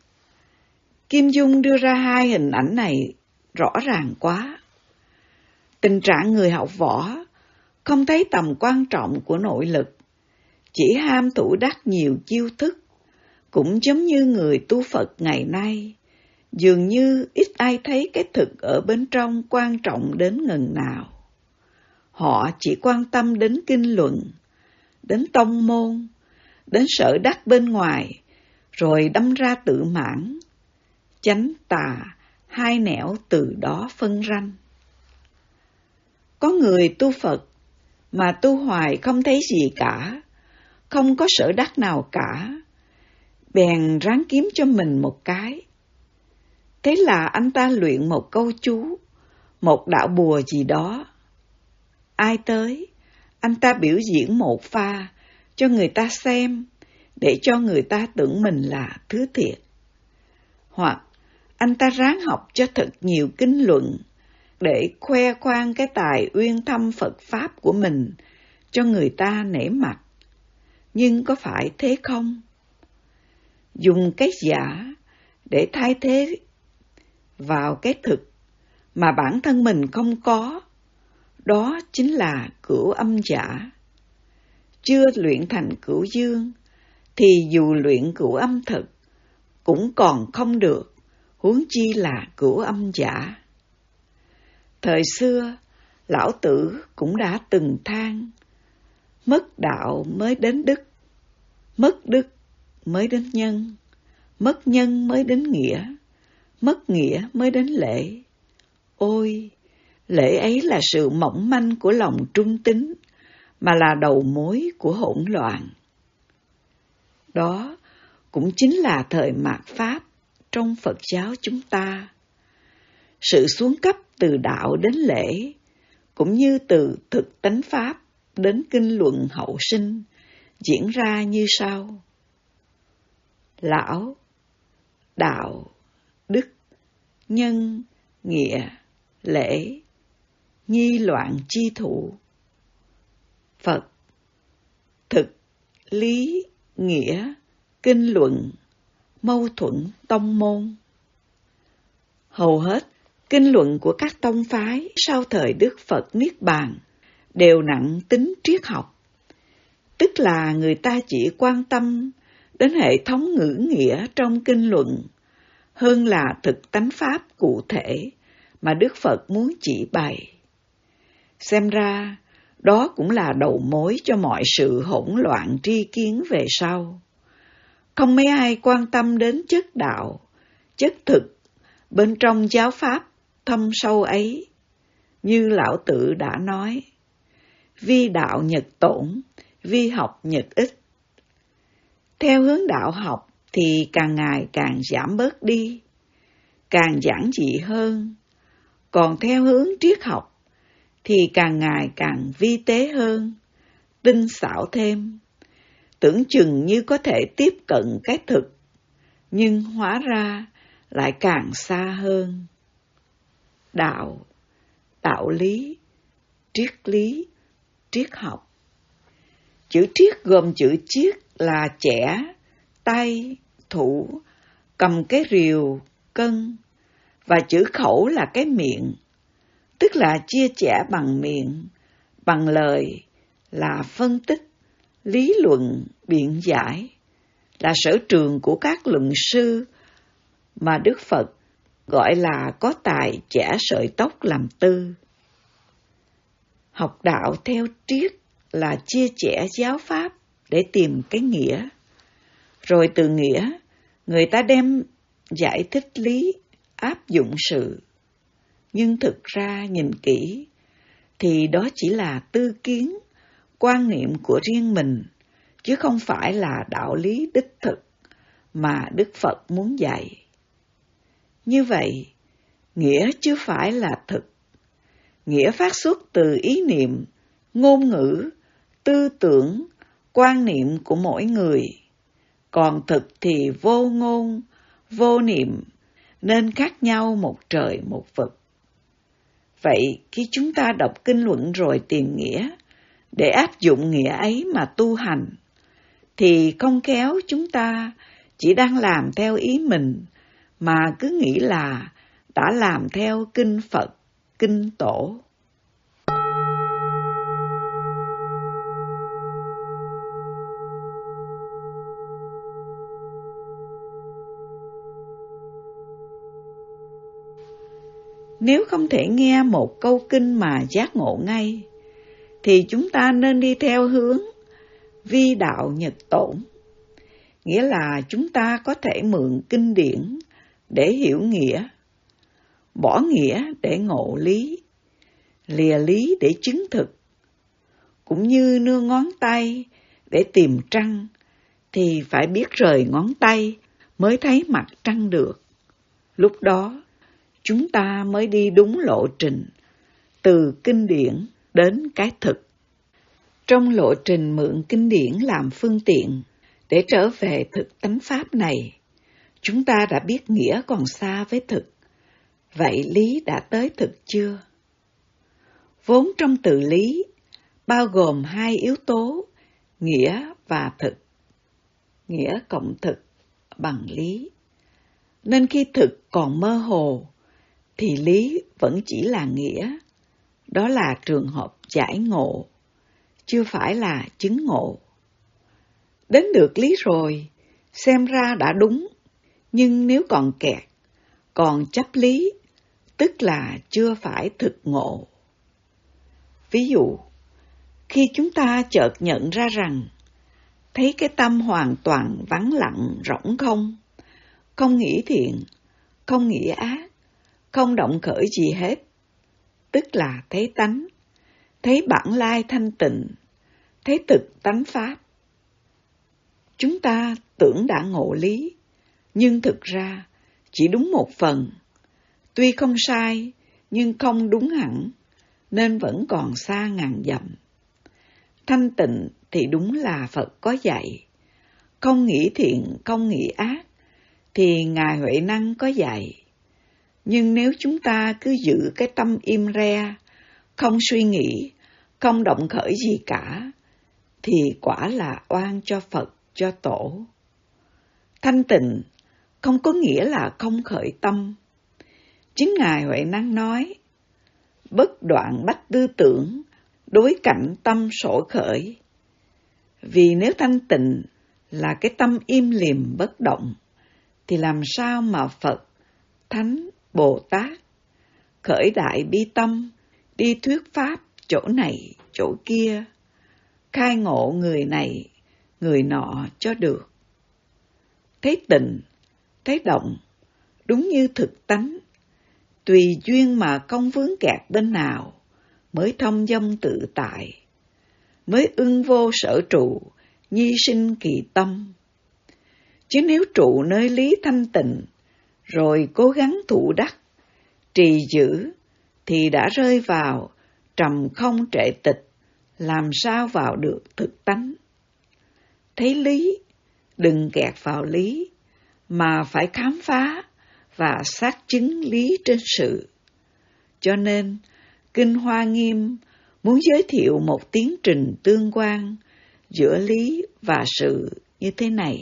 Kim Dung đưa ra hai hình ảnh này rõ ràng quá. Tình trạng người học võ không thấy tầm quan trọng của nội lực, chỉ ham thủ đắc nhiều chiêu thức, cũng giống như người tu Phật ngày nay, dường như ít ai thấy cái thực ở bên trong quan trọng đến ngần nào. Họ chỉ quan tâm đến kinh luận, đến tông môn, đến sở đắc bên ngoài, rồi đâm ra tự mãn, chánh tà, hai nẻo từ đó phân ranh. Có người tu Phật mà tu hoài không thấy gì cả, không có sở đắc nào cả, bèn ráng kiếm cho mình một cái. Thế là anh ta luyện một câu chú, một đạo bùa gì đó. Ai tới, anh ta biểu diễn một pha cho người ta xem, để cho người ta tưởng mình là thứ thiệt. Hoặc anh ta ráng học cho thật nhiều kinh luận, để khoe khoang cái tài uyên thâm Phật Pháp của mình cho người ta nể mặt. Nhưng có phải thế không? Dùng cái giả để thay thế vào cái thực mà bản thân mình không có, đó chính là cửu âm giả. Chưa luyện thành cửu dương, thì dù luyện cửu âm thực, cũng còn không được, huống chi là cửu âm giả. Thời xưa, Lão Tử cũng đã từng than, mất đạo mới đến đức, mất đức mới đến nhân, mất nhân mới đến nghĩa, mất nghĩa mới đến lễ. Ôi, lễ ấy là sự mỏng manh của lòng trung tín, mà là đầu mối của hỗn loạn. Đó cũng chính là thời mạt Pháp trong Phật giáo chúng ta. Sự xuống cấp từ đạo đến lễ, cũng như từ thực tánh Pháp đến kinh luận hậu sinh, diễn ra như sau. Lão, đạo, đức, nhân, nghĩa, lễ, nhi loạn chi thủ. Phật, thực, lý, nghĩa, kinh luận, mâu thuẫn tông môn. Hầu hết, kinh luận của các tông phái sau thời Đức Phật Niết Bàn đều nặng tính triết học, tức là người ta chỉ quan tâm đến hệ thống ngữ nghĩa trong kinh luận, hơn là thực tánh Pháp cụ thể mà Đức Phật muốn chỉ bày. Xem ra, đó cũng là đầu mối cho mọi sự hỗn loạn tri kiến về sau. Không mấy ai quan tâm đến chất đạo, chất thực bên trong giáo Pháp thâm sâu ấy. Như Lão Tử đã nói, vi đạo nhật tổn, vi học nhật ích. Theo hướng đạo học thì càng ngày càng giảm bớt đi, càng giản dị hơn. Còn theo hướng triết học thì càng ngày càng vi tế hơn, tinh xảo thêm. Tưởng chừng như có thể tiếp cận cái thực, nhưng hóa ra lại càng xa hơn. Đạo, đạo lý, triết lý, triết học. Chữ triết gồm chữ chiết là chẻ, tay, thủ, cầm cái rìu, cân, và chữ khẩu là cái miệng, tức là chia chẻ bằng miệng, bằng lời, là phân tích, lý luận, biện giải, là sở trường của các luận sư mà Đức Phật gọi là có tài chẻ sợi tóc làm tư. Học đạo theo triết là chia chẻ giáo pháp để tìm cái nghĩa, rồi từ nghĩa người ta đem giải thích lý, áp dụng sự. Nhưng thực ra nhìn kỹ thì đó chỉ là tư kiến, quan niệm của riêng mình, chứ không phải là đạo lý đích thực mà Đức Phật muốn dạy. Như vậy, nghĩa chưa phải là thực. Nghĩa phát xuất từ ý niệm, ngôn ngữ, tư tưởng, quan niệm của mỗi người. Còn thực thì vô ngôn, vô niệm, nên khác nhau một trời một vực. Vậy khi chúng ta đọc kinh luận rồi tìm nghĩa, để áp dụng nghĩa ấy mà tu hành, thì không khéo chúng ta chỉ đang làm theo ý mình, mà cứ nghĩ là đã làm theo kinh Phật, kinh Tổ. Nếu không thể nghe một câu kinh mà giác ngộ ngay, thì chúng ta nên đi theo hướng vi đạo nhật tổn, nghĩa là chúng ta có thể mượn kinh điển để hiểu nghĩa, bỏ nghĩa để ngộ lý, lìa lý để chứng thực. Cũng như nương ngón tay để tìm trăng, thì phải biết rời ngón tay mới thấy mặt trăng được. Lúc đó, chúng ta mới đi đúng lộ trình, từ kinh điển đến cái thực. Trong lộ trình mượn kinh điển làm phương tiện để trở về thực tánh pháp này, chúng ta đã biết nghĩa còn xa với thực. Vậy lý đã tới thực chưa? Vốn trong từ lý bao gồm hai yếu tố, nghĩa và thực. Nghĩa cộng thực bằng lý. Nên khi thực còn mơ hồ, thì lý vẫn chỉ là nghĩa. Đó là trường hợp giải ngộ, chưa phải là chứng ngộ. Đến được lý rồi, xem ra đã đúng, nhưng nếu còn kẹt, còn chấp lý, tức là chưa phải thực ngộ. Ví dụ, khi chúng ta chợt nhận ra rằng, thấy cái tâm hoàn toàn vắng lặng rỗng không, không nghĩ thiện, không nghĩ ác, không động khởi gì hết, tức là thấy tánh, thấy bản lai thanh tịnh, thấy thực tánh pháp. Chúng ta tưởng đã ngộ lý, nhưng thực ra chỉ đúng một phần. Tuy không sai, nhưng không đúng hẳn, nên vẫn còn xa ngàn dặm. Thanh tịnh thì đúng là Phật có dạy, không nghĩ thiện, không nghĩ ác, thì Ngài Huệ Năng có dạy. Nhưng nếu chúng ta cứ giữ cái tâm im re, không suy nghĩ, không động khởi gì cả, thì quả là oan cho Phật, cho Tổ. Thanh tịnh không có nghĩa là không khởi tâm. Chính Ngài Huệ Năng nói, bất đoạn bách tư tưởng, đối cảnh tâm sổ khởi. Vì nếu thanh tịnh là cái tâm im lìm bất động, thì làm sao mà Phật, Thánh, Bồ Tát khởi đại bi tâm, đi thuyết pháp chỗ này, chỗ kia, khai ngộ người này, người nọ cho được. Thấy tịnh, thấy động, đúng như thực tánh, tùy duyên mà không vướng kẹt bên nào, mới thông dong tự tại, mới ưng vô sở trụ, nhi sinh kỳ tâm. Chứ nếu trụ nơi lý thanh tịnh, rồi cố gắng thụ đắc, trì giữ, thì đã rơi vào trầm không trệ tịch, làm sao vào được thực tánh. Thấy lý, đừng kẹt vào lý, mà phải khám phá và xác chứng lý trên sự. Cho nên, Kinh Hoa Nghiêm muốn giới thiệu một tiến trình tương quan giữa lý và sự như thế này.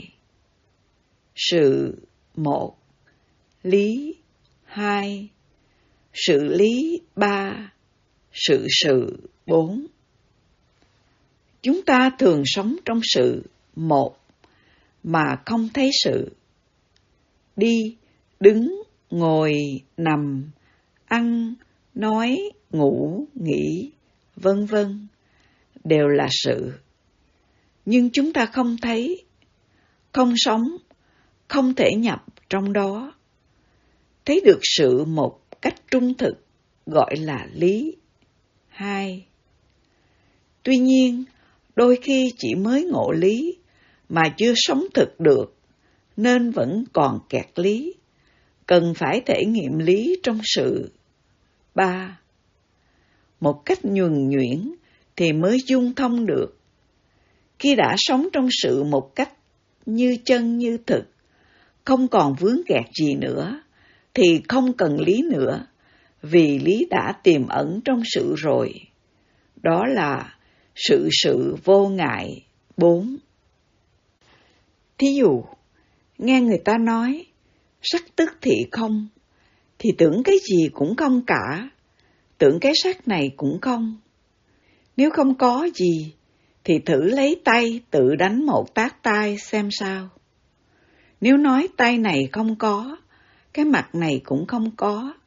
Sự một, lý hai, sự lý ba, sự sự bốn. Chúng ta thường sống trong sự một mà không thấy sự. Đi, đứng, ngồi, nằm, ăn, nói, ngủ, nghỉ, vân vân đều là sự. Nhưng chúng ta không thấy, không sống, không thể nhập trong đó. Thấy được sự một cách trung thực gọi là lý. Hai. Tuy nhiên, đôi khi chỉ mới ngộ lý mà chưa sống thực được, nên vẫn còn kẹt lý, cần phải thể nghiệm lý trong sự. Ba. Một cách nhuần nhuyễn thì mới dung thông được. Khi đã sống trong sự một cách như chân như thực, không còn vướng kẹt gì nữa, thì không cần lý nữa, vì lý đã tiềm ẩn trong sự rồi. Đó là sự sự vô ngại bốn. Thí dụ, nghe người ta nói, sắc tức thị không, thì tưởng cái gì cũng không cả, tưởng cái sắc này cũng không. Nếu không có gì, thì thử lấy tay tự đánh một tát tay xem sao. Nếu nói tay này không có, cái mặt này cũng không có,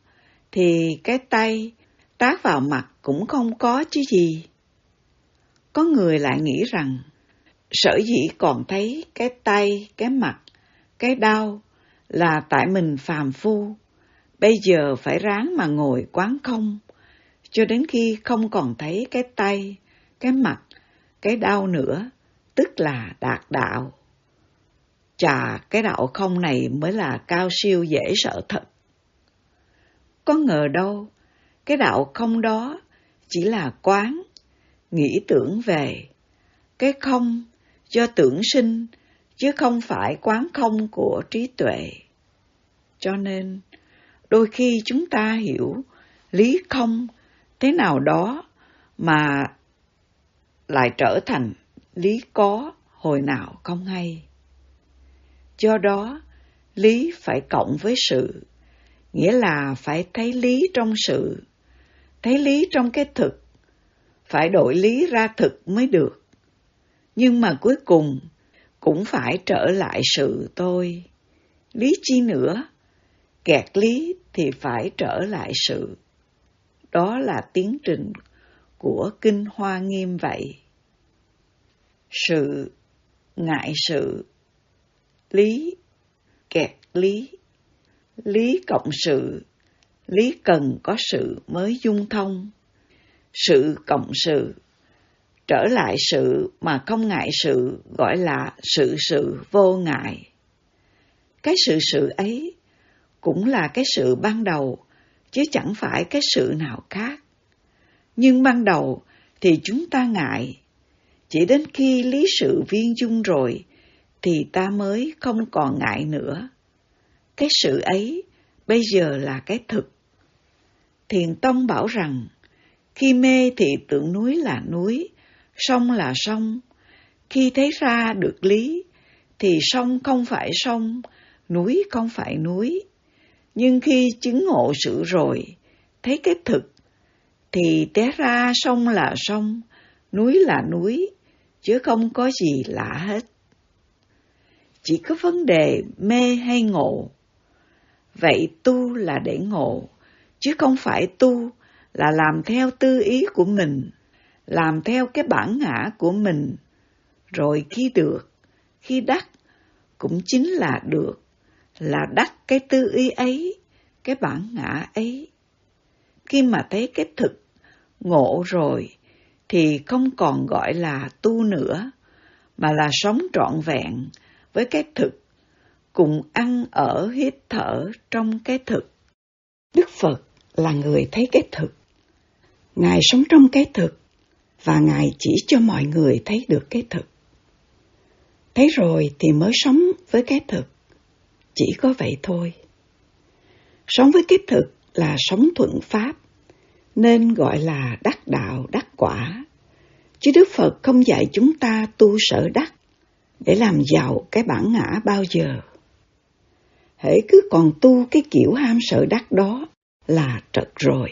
thì cái tay tát vào mặt cũng không có chứ gì. Có người lại nghĩ rằng sở dĩ còn thấy cái tay, cái mặt, cái đau là tại mình phàm phu, bây giờ phải ráng mà ngồi quán không, cho đến khi không còn thấy cái tay, cái mặt, cái đau nữa, tức là đạt đạo. Chà, cái đạo không này mới là cao siêu dễ sợ thật. Có ngờ đâu, cái đạo không đó chỉ là quán, nghĩ tưởng về. Cái không do tưởng sinh, chứ không phải quán không của trí tuệ. Cho nên, đôi khi chúng ta hiểu lý không thế nào đó mà lại trở thành lý có hồi nào không hay. Do đó, lý phải cộng với sự, nghĩa là phải thấy lý trong sự, thấy lý trong cái thực, phải đổi lý ra thực mới được. Nhưng mà cuối cùng cũng phải trở lại sự thôi. Lý chi nữa, kẹt lý thì phải trở lại sự. Đó là tiến trình của Kinh Hoa Nghiêm vậy. Sự, ngại sự, lý, kẹt lý, lý cộng sự, lý cần có sự mới dung thông. Sự cộng sự, trở lại sự mà không ngại sự gọi là sự sự vô ngại. Cái sự sự ấy cũng là cái sự ban đầu, chứ chẳng phải cái sự nào khác. Nhưng ban đầu thì chúng ta ngại, chỉ đến khi lý sự viên dung rồi thì ta mới không còn ngại nữa. Cái sự ấy bây giờ là cái thực. Thiền Tông bảo rằng, khi mê thì tưởng núi là núi, sông là sông. Khi thấy ra được lý, thì sông không phải sông, núi không phải núi. Nhưng khi chứng ngộ sự rồi, thấy cái thực, thì té ra sông là sông, núi là núi, chứ không có gì lạ hết. Chỉ có vấn đề mê hay ngộ. Vậy tu là để ngộ, chứ không phải tu là làm theo tư ý của mình, làm theo cái bản ngã của mình. Rồi khi được, khi đắc, cũng chính là được, là đắc cái tư ý ấy, cái bản ngã ấy. Khi mà thấy cái thực, ngộ rồi, thì không còn gọi là tu nữa, mà là sống trọn vẹn với cái thực, cùng ăn ở hít thở trong cái thực. Đức Phật là người thấy cái thực. Ngài sống trong cái thực, và Ngài chỉ cho mọi người thấy được cái thực. Thấy rồi thì mới sống với cái thực. Chỉ có vậy thôi. Sống với cái thực là sống thuận pháp, nên gọi là đắc đạo đắc quả. Chứ Đức Phật không dạy chúng ta tu sở đắc để làm giàu cái bản ngã bao giờ. Hễ cứ còn tu cái kiểu ham sở đắc đó là trật rồi.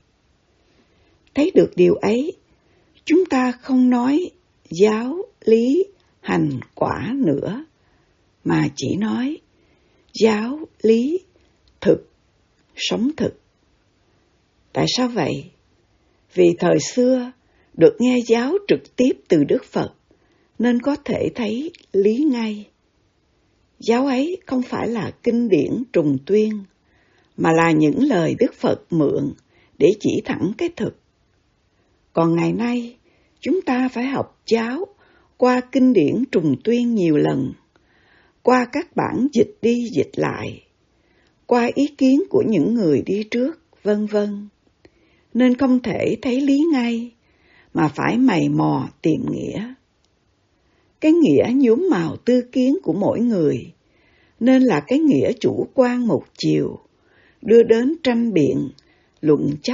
Thấy được điều ấy, chúng ta không nói giáo, lý, hành, quả nữa, mà chỉ nói giáo, lý, thực, sống thực. Tại sao vậy? Vì thời xưa được nghe giáo trực tiếp từ Đức Phật, nên có thể thấy lý ngay. Giáo ấy không phải là kinh điển trùng tuyên, mà là những lời Đức Phật mượn để chỉ thẳng cái thực. Còn ngày nay, chúng ta phải học giáo qua kinh điển trùng tuyên nhiều lần, qua các bản dịch đi dịch lại, qua ý kiến của những người đi trước, vân vân. Nên không thể thấy lý ngay, mà phải mày mò tìm nghĩa. Cái nghĩa nhuốm màu tư kiến của mỗi người, nên là cái nghĩa chủ quan một chiều, đưa đến tranh biện, luận chấp.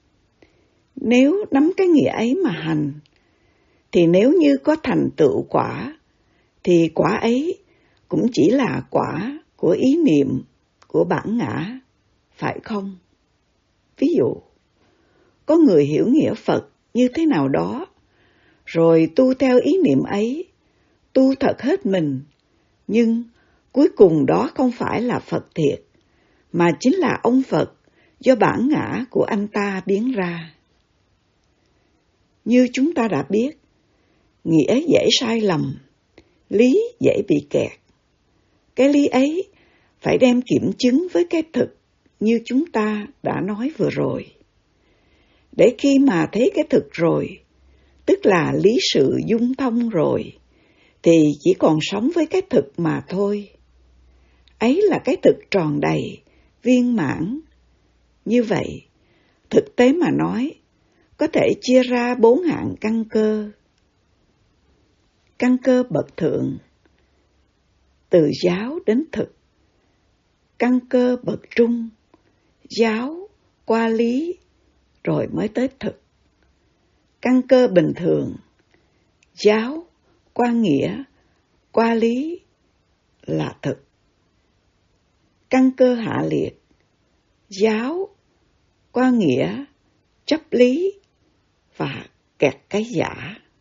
Nếu nắm cái nghĩa ấy mà hành, thì nếu như có thành tựu quả, thì quả ấy cũng chỉ là quả của ý niệm, của bản ngã, phải không? Ví dụ, có người hiểu nghĩa Phật như thế nào đó, rồi tu theo ý niệm ấy, tu thật hết mình, nhưng cuối cùng đó không phải là Phật thiệt, mà chính là ông Phật do bản ngã của anh ta biến ra. Như chúng ta đã biết, nghĩa dễ sai lầm, lý dễ bị kẹt. Cái lý ấy phải đem kiểm chứng với cái thực như chúng ta đã nói vừa rồi. Để khi mà thấy cái thực rồi, tức là lý sự dung thông rồi, thì chỉ còn sống với cái thực mà thôi. Ấy là cái thực tròn đầy, viên mãn. Như vậy, thực tế mà nói, có thể chia ra bốn hạng căn cơ. Căn cơ bậc thượng, từ giáo đến thực. Căn cơ bậc trung, giáo qua lý rồi mới tới thực. Căn cơ bình thường, giáo qua nghĩa, qua lý là thực. Căn cơ hạ liệt, giáo qua nghĩa, chấp lý và kẹt cái giả.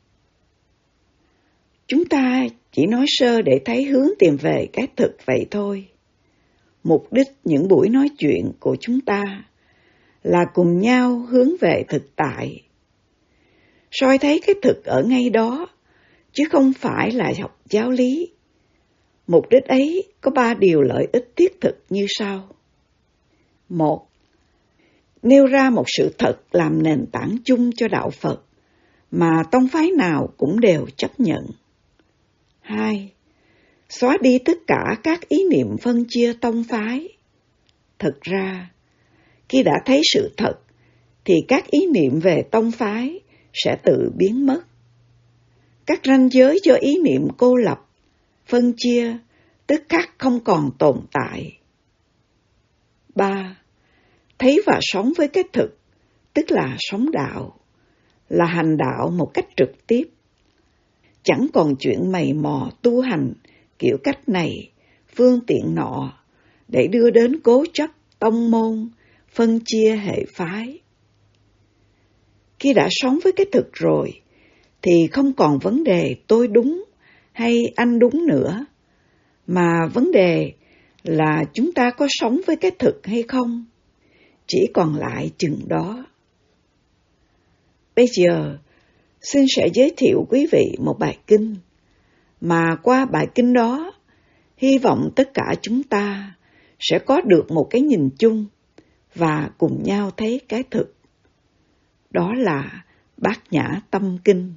Chúng ta chỉ nói sơ để thấy hướng tìm về cái thực vậy thôi. Mục đích những buổi nói chuyện của chúng ta là cùng nhau hướng về thực tại. Soi thấy cái thực ở ngay đó, chứ không phải là học giáo lý. Mục đích ấy có ba điều lợi ích thiết thực như sau. Một, nêu ra một sự thật làm nền tảng chung cho đạo Phật, mà tông phái nào cũng đều chấp nhận. Hai, xóa đi tất cả các ý niệm phân chia tông phái. Thực ra, khi đã thấy sự thật, thì các ý niệm về tông phái sẽ tự biến mất. Các ranh giới do ý niệm cô lập, phân chia, tức khắc không còn tồn tại. Ba, thấy và sống với cái thực, tức là sống đạo, là hành đạo một cách trực tiếp. Chẳng còn chuyện mày mò tu hành kiểu cách này, phương tiện nọ, để đưa đến cố chấp tông môn, phân chia hệ phái. Khi đã sống với cái thực rồi, thì không còn vấn đề tôi đúng hay anh đúng nữa, mà vấn đề là chúng ta có sống với cái thực hay không, chỉ còn lại chừng đó. Bây giờ, xin sẽ giới thiệu quý vị một bài kinh, mà qua bài kinh đó, hy vọng tất cả chúng ta sẽ có được một cái nhìn chung và cùng nhau thấy cái thực. Đó là Bát Nhã Tâm Kinh.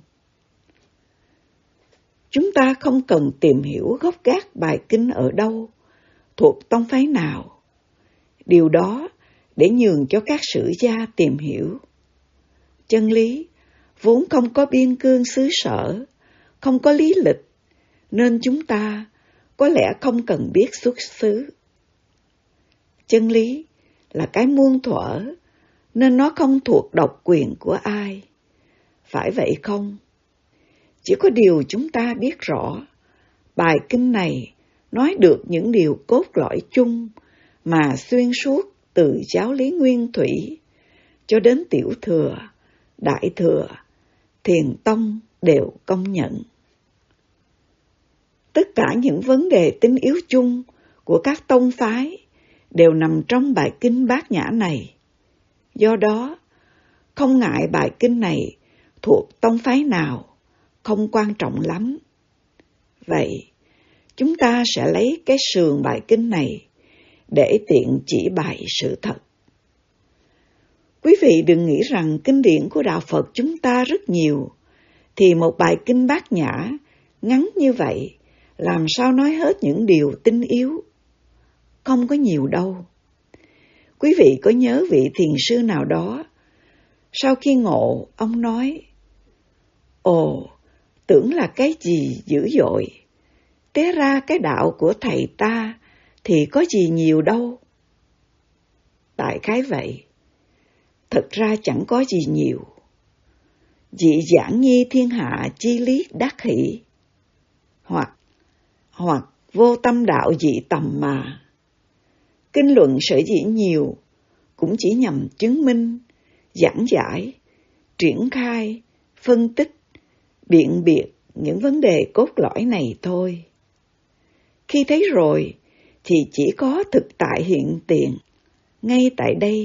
Chúng ta không cần tìm hiểu gốc gác bài kinh ở đâu, thuộc tông phái nào. Điều đó để nhường cho các sử gia tìm hiểu. Chân lý vốn không có biên cương xứ sở, không có lý lịch, nên chúng ta có lẽ không cần biết xuất xứ. Chân lý là cái muôn thuở, nên nó không thuộc độc quyền của ai. Phải vậy không? Chỉ có điều chúng ta biết rõ, bài kinh này nói được những điều cốt lõi chung mà xuyên suốt từ giáo lý nguyên thủy cho đến tiểu thừa, đại thừa, thiền tông đều công nhận. Tất cả những vấn đề tinh yếu chung của các tông phái đều nằm trong bài kinh Bát Nhã này. Do đó, không ngại bài kinh này thuộc tông phái nào, không quan trọng lắm. Vậy, chúng ta sẽ lấy cái sườn bài kinh này để tiện chỉ bày sự thật. Quý vị đừng nghĩ rằng kinh điển của Đạo Phật chúng ta rất nhiều, thì một bài kinh Bát Nhã ngắn như vậy làm sao nói hết những điều tinh yếu. Không có nhiều đâu. Quý vị có nhớ vị thiền sư nào đó, sau khi ngộ, ông nói, ồ, tưởng là cái gì dữ dội, té ra cái đạo của thầy ta thì có gì nhiều đâu. Đại khái vậy, thật ra chẳng có gì nhiều. Dị giảng nhi thiên hạ chi lý đắc hỷ, hoặc, hoặc vô tâm đạo dị tầm mà. Kinh luận sở dĩ nhiều, cũng chỉ nhằm chứng minh, giảng giải, triển khai, phân tích, biện biệt những vấn đề cốt lõi này thôi. Khi thấy rồi, thì chỉ có thực tại hiện tiền, ngay tại đây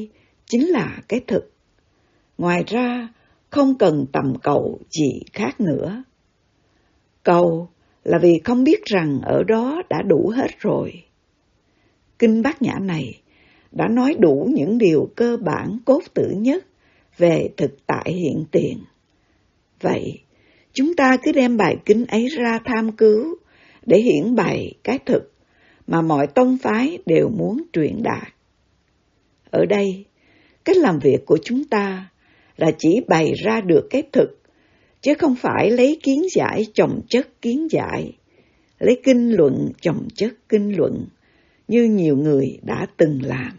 chính là cái thực. Ngoài ra, không cần tầm cầu gì khác nữa. Cầu là vì không biết rằng ở đó đã đủ hết rồi. Kinh Bát Nhã này đã nói đủ những điều cơ bản cốt tử nhất về thực tại hiện tiền. Vậy, chúng ta cứ đem bài kinh ấy ra tham cứu để hiển bày cái thực mà mọi tông phái đều muốn truyền đạt. Ở đây, cách làm việc của chúng ta là chỉ bày ra được cái thực, chứ không phải lấy kiến giải chồng chất kiến giải, lấy kinh luận chồng chất kinh luận, như nhiều người đã từng làm.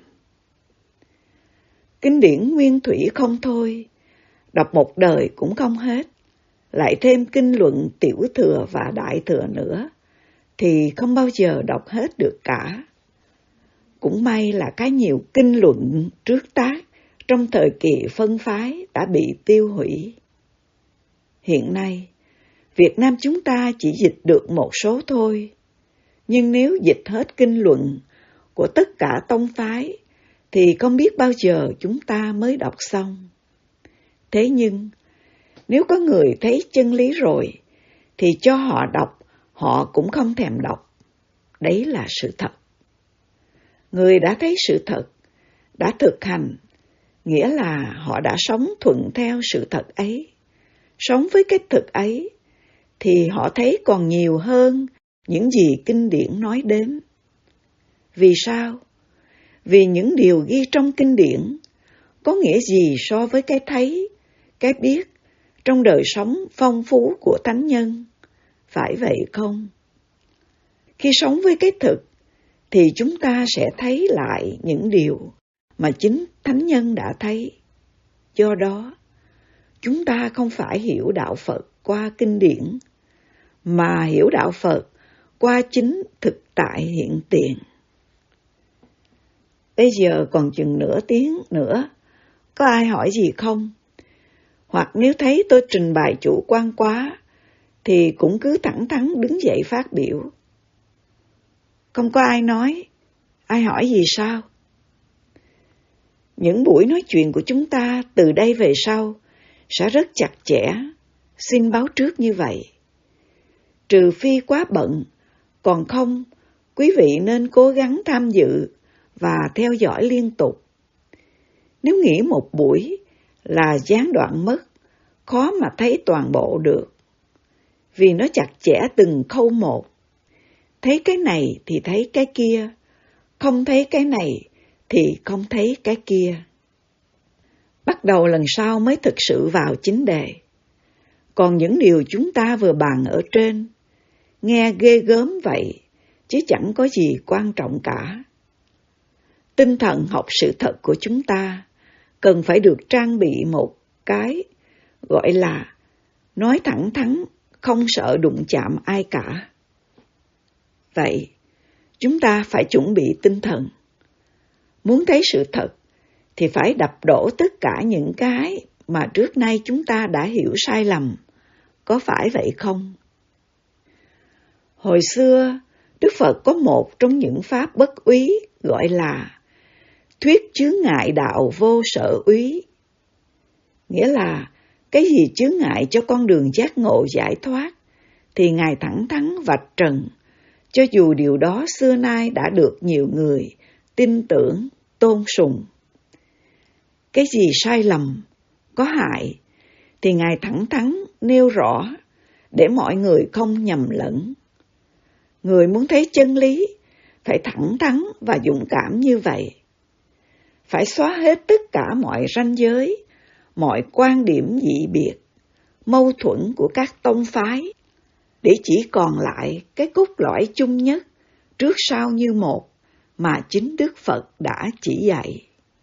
Kinh điển nguyên thủy không thôi, đọc một đời cũng không hết, lại thêm kinh luận tiểu thừa và đại thừa nữa, thì không bao giờ đọc hết được cả. Cũng may là cái nhiều kinh luận trước tác trong thời kỳ phân phái đã bị tiêu hủy. Hiện nay, Việt Nam chúng ta chỉ dịch được một số thôi, nhưng nếu dịch hết kinh luận của tất cả tông phái, thì không biết bao giờ chúng ta mới đọc xong. Thế nhưng, nếu có người thấy chân lý rồi, thì cho họ đọc, họ cũng không thèm đọc. Đấy là sự thật. Người đã thấy sự thật, đã thực hành, nghĩa là họ đã sống thuận theo sự thật ấy. Sống với cái thực ấy, thì họ thấy còn nhiều hơn những gì kinh điển nói đến. Vì sao? Vì những điều ghi trong kinh điển có nghĩa gì so với cái thấy, cái biết trong đời sống phong phú của thánh nhân, phải vậy không? Khi sống với cái thực, thì chúng ta sẽ thấy lại những điều mà chính thánh nhân đã thấy. Do đó, chúng ta không phải hiểu đạo Phật qua kinh điển, mà hiểu đạo Phật qua chính thực tại hiện tiền. Bây giờ còn chừng nửa tiếng nữa, có ai hỏi gì không? Hoặc nếu thấy tôi trình bày chủ quan quá, thì cũng cứ thẳng thắn đứng dậy phát biểu. Không có ai nói, ai hỏi gì sao? Những buổi nói chuyện của chúng ta từ đây về sau sẽ rất chặt chẽ, xin báo trước như vậy. Trừ phi quá bận, còn không, quý vị nên cố gắng tham dự và theo dõi liên tục. Nếu nghĩ một buổi là gián đoạn mất, khó mà thấy toàn bộ được, vì nó chặt chẽ từng khâu một. Thấy cái này thì thấy cái kia, không thấy cái này thì không thấy cái kia. Bắt đầu lần sau mới thực sự vào chính đề. Còn những điều chúng ta vừa bàn ở trên, nghe ghê gớm vậy, chứ chẳng có gì quan trọng cả. Tinh thần học sự thật của chúng ta cần phải được trang bị một cái gọi là nói thẳng thắn, không sợ đụng chạm ai cả. Vậy, chúng ta phải chuẩn bị tinh thần. Muốn thấy sự thật thì phải đập đổ tất cả những cái mà trước nay chúng ta đã hiểu sai lầm. Có phải vậy không? Hồi xưa, Đức Phật có một trong những pháp bất úy gọi là thuyết chướng ngại đạo vô sở úy. Nghĩa là cái gì chướng ngại cho con đường giác ngộ giải thoát thì Ngài thẳng thắn vạch trần, cho dù điều đó xưa nay đã được nhiều người tin tưởng, tôn sùng. Cái gì sai lầm, có hại thì Ngài thẳng thắn nêu rõ để mọi người không nhầm lẫn. Người muốn thấy chân lý phải thẳng thắn và dũng cảm như vậy. Phải xóa hết tất cả mọi ranh giới, mọi quan điểm dị biệt, mâu thuẫn của các tông phái, để chỉ còn lại cái cốt lõi chung nhất, trước sau như một, mà chính Đức Phật đã chỉ dạy.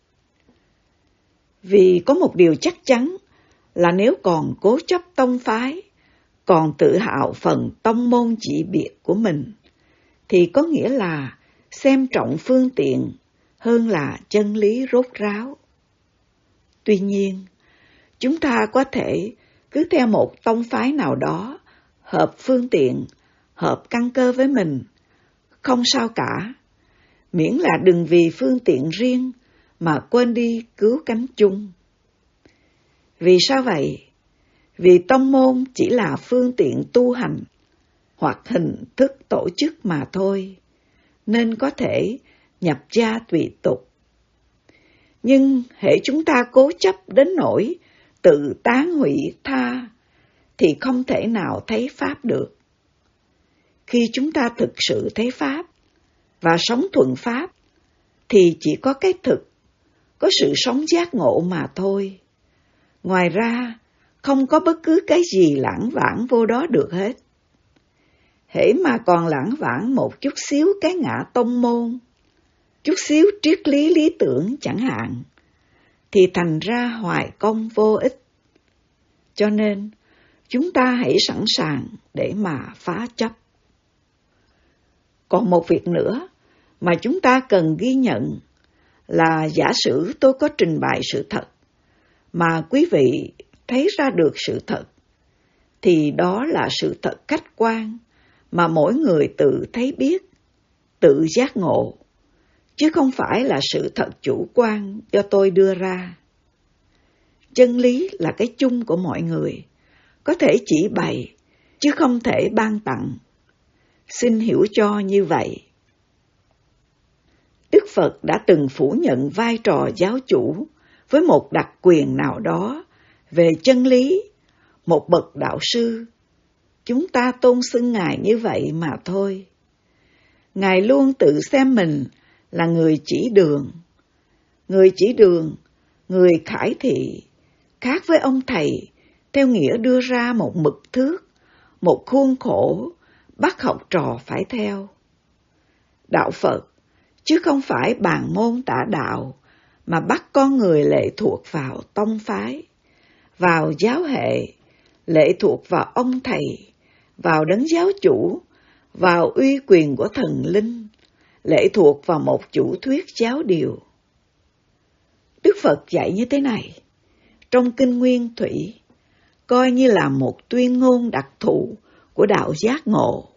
Vì có một điều chắc chắn là nếu còn cố chấp tông phái, còn tự hào phần tông môn dị biệt của mình, thì có nghĩa là xem trọng phương tiện hơn là chân lý rốt ráo. Tuy nhiên, chúng ta có thể cứ theo một tông phái nào đó, hợp phương tiện, hợp căn cơ với mình, không sao cả, miễn là đừng vì phương tiện riêng mà quên đi cứu cánh chung. Vì sao vậy? Vì tông môn chỉ là phương tiện tu hành hoặc hình thức tổ chức mà thôi, nên có thể nhập gia tùy tục. Nhưng hễ chúng ta cố chấp đến nỗi tự tán hủy tha, thì không thể nào thấy Pháp được. Khi chúng ta thực sự thấy Pháp và sống thuận Pháp, thì chỉ có cái thực, có sự sống giác ngộ mà thôi. Ngoài ra, không có bất cứ cái gì lãng vãng vô đó được hết. Hễ mà còn lãng vãng một chút xíu cái ngã tông môn, chút xíu triết lý lý tưởng chẳng hạn, thì thành ra hoài công vô ích. Cho nên, chúng ta hãy sẵn sàng để mà phá chấp. Còn một việc nữa mà chúng ta cần ghi nhận là giả sử tôi có trình bày sự thật, mà quý vị thấy ra được sự thật, thì đó là sự thật khách quan mà mỗi người tự thấy biết, tự giác ngộ, chứ không phải là sự thật chủ quan do tôi đưa ra. Chân lý là cái chung của mọi người, có thể chỉ bày, chứ không thể ban tặng. Xin hiểu cho như vậy. Đức Phật đã từng phủ nhận vai trò giáo chủ với một đặc quyền nào đó về chân lý, một bậc đạo sư. Chúng ta tôn xưng Ngài như vậy mà thôi. Ngài luôn tự xem mình là người chỉ đường. Người chỉ đường, người khải thị, khác với ông thầy, theo nghĩa đưa ra một mực thước, một khuôn khổ, bắt học trò phải theo. Đạo Phật, chứ không phải bàn môn tả đạo, mà bắt con người lệ thuộc vào tông phái, vào giáo hệ, lệ thuộc vào ông thầy, vào đấng giáo chủ, vào uy quyền của thần linh, lệ thuộc vào một chủ thuyết giáo điều. Đức Phật dạy như thế này, trong Kinh Nguyên Thủy, coi như là một tuyên ngôn đặc thù của đạo giác ngộ.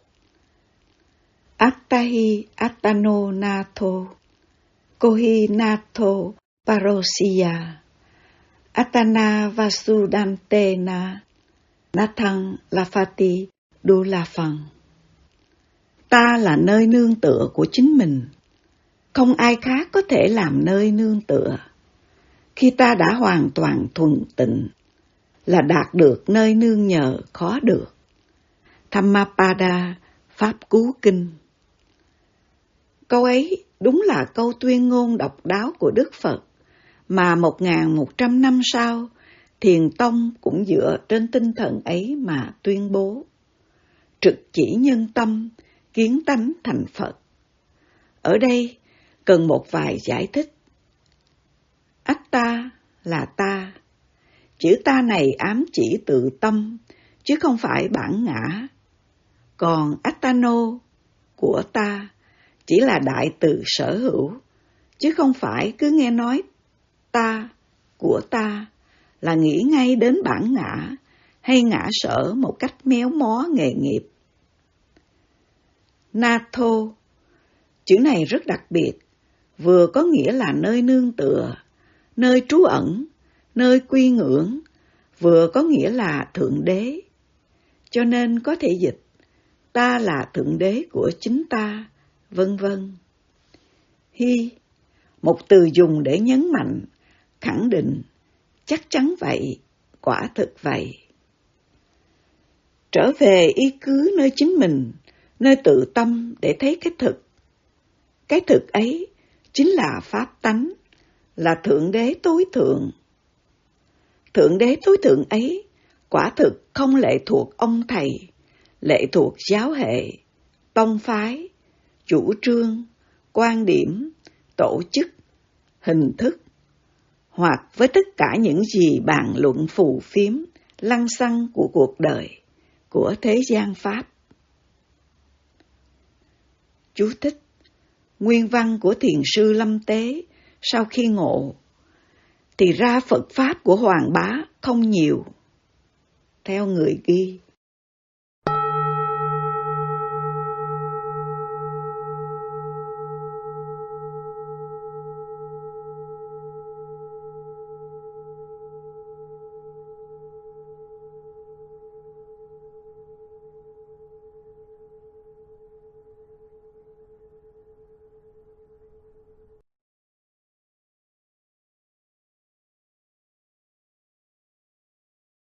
Attahi attano natho, kohi natho parosiya, attana vasudantena, nathang lafati dulafang. Ta là nơi nương tựa của chính mình, không ai khác có thể làm nơi nương tựa. Khi ta đã hoàn toàn thuần tịnh, là đạt được nơi nương nhờ khó được. Dhammapada, Pháp Cú Kinh. Câu ấy đúng là câu tuyên ngôn độc đáo của Đức Phật, mà một nghìn một trăm năm sau, Thiền Tông cũng dựa trên tinh thần ấy mà tuyên bố. Trực chỉ nhân tâm, kiến tánh thành Phật. Ở đây cần một vài giải thích. Atta là ta. Chữ ta này ám chỉ tự tâm, chứ không phải bản ngã. Còn attano, của ta, chỉ là đại từ sở hữu, chứ không phải cứ nghe nói ta, của ta, là nghĩ ngay đến bản ngã hay ngã sở một cách méo mó nghề nghiệp. Natho, chữ này rất đặc biệt, vừa có nghĩa là nơi nương tựa, nơi trú ẩn, nơi quy ngưỡng, vừa có nghĩa là thượng đế. Cho nên có thể dịch, ta là thượng đế của chính ta, vân vân. Hi, một từ dùng để nhấn mạnh, khẳng định, chắc chắn vậy, quả thực vậy. Trở về y cứ nơi chính mình, nơi tự tâm để thấy cái thực. Cái thực ấy chính là pháp tánh, là thượng đế tối thượng. Thượng đế tối thượng ấy quả thực không lệ thuộc ông thầy, lệ thuộc giáo hệ, tông phái, chủ trương, quan điểm, tổ chức, hình thức, hoặc với tất cả những gì bàn luận phù phiếm, lăng xăng của cuộc đời, của thế gian Pháp. Chú thích: Nguyên văn của Thiền sư Lâm Tế sau khi ngộ, thì ra Phật Pháp của Hoàng Bá không nhiều. Theo người ghi,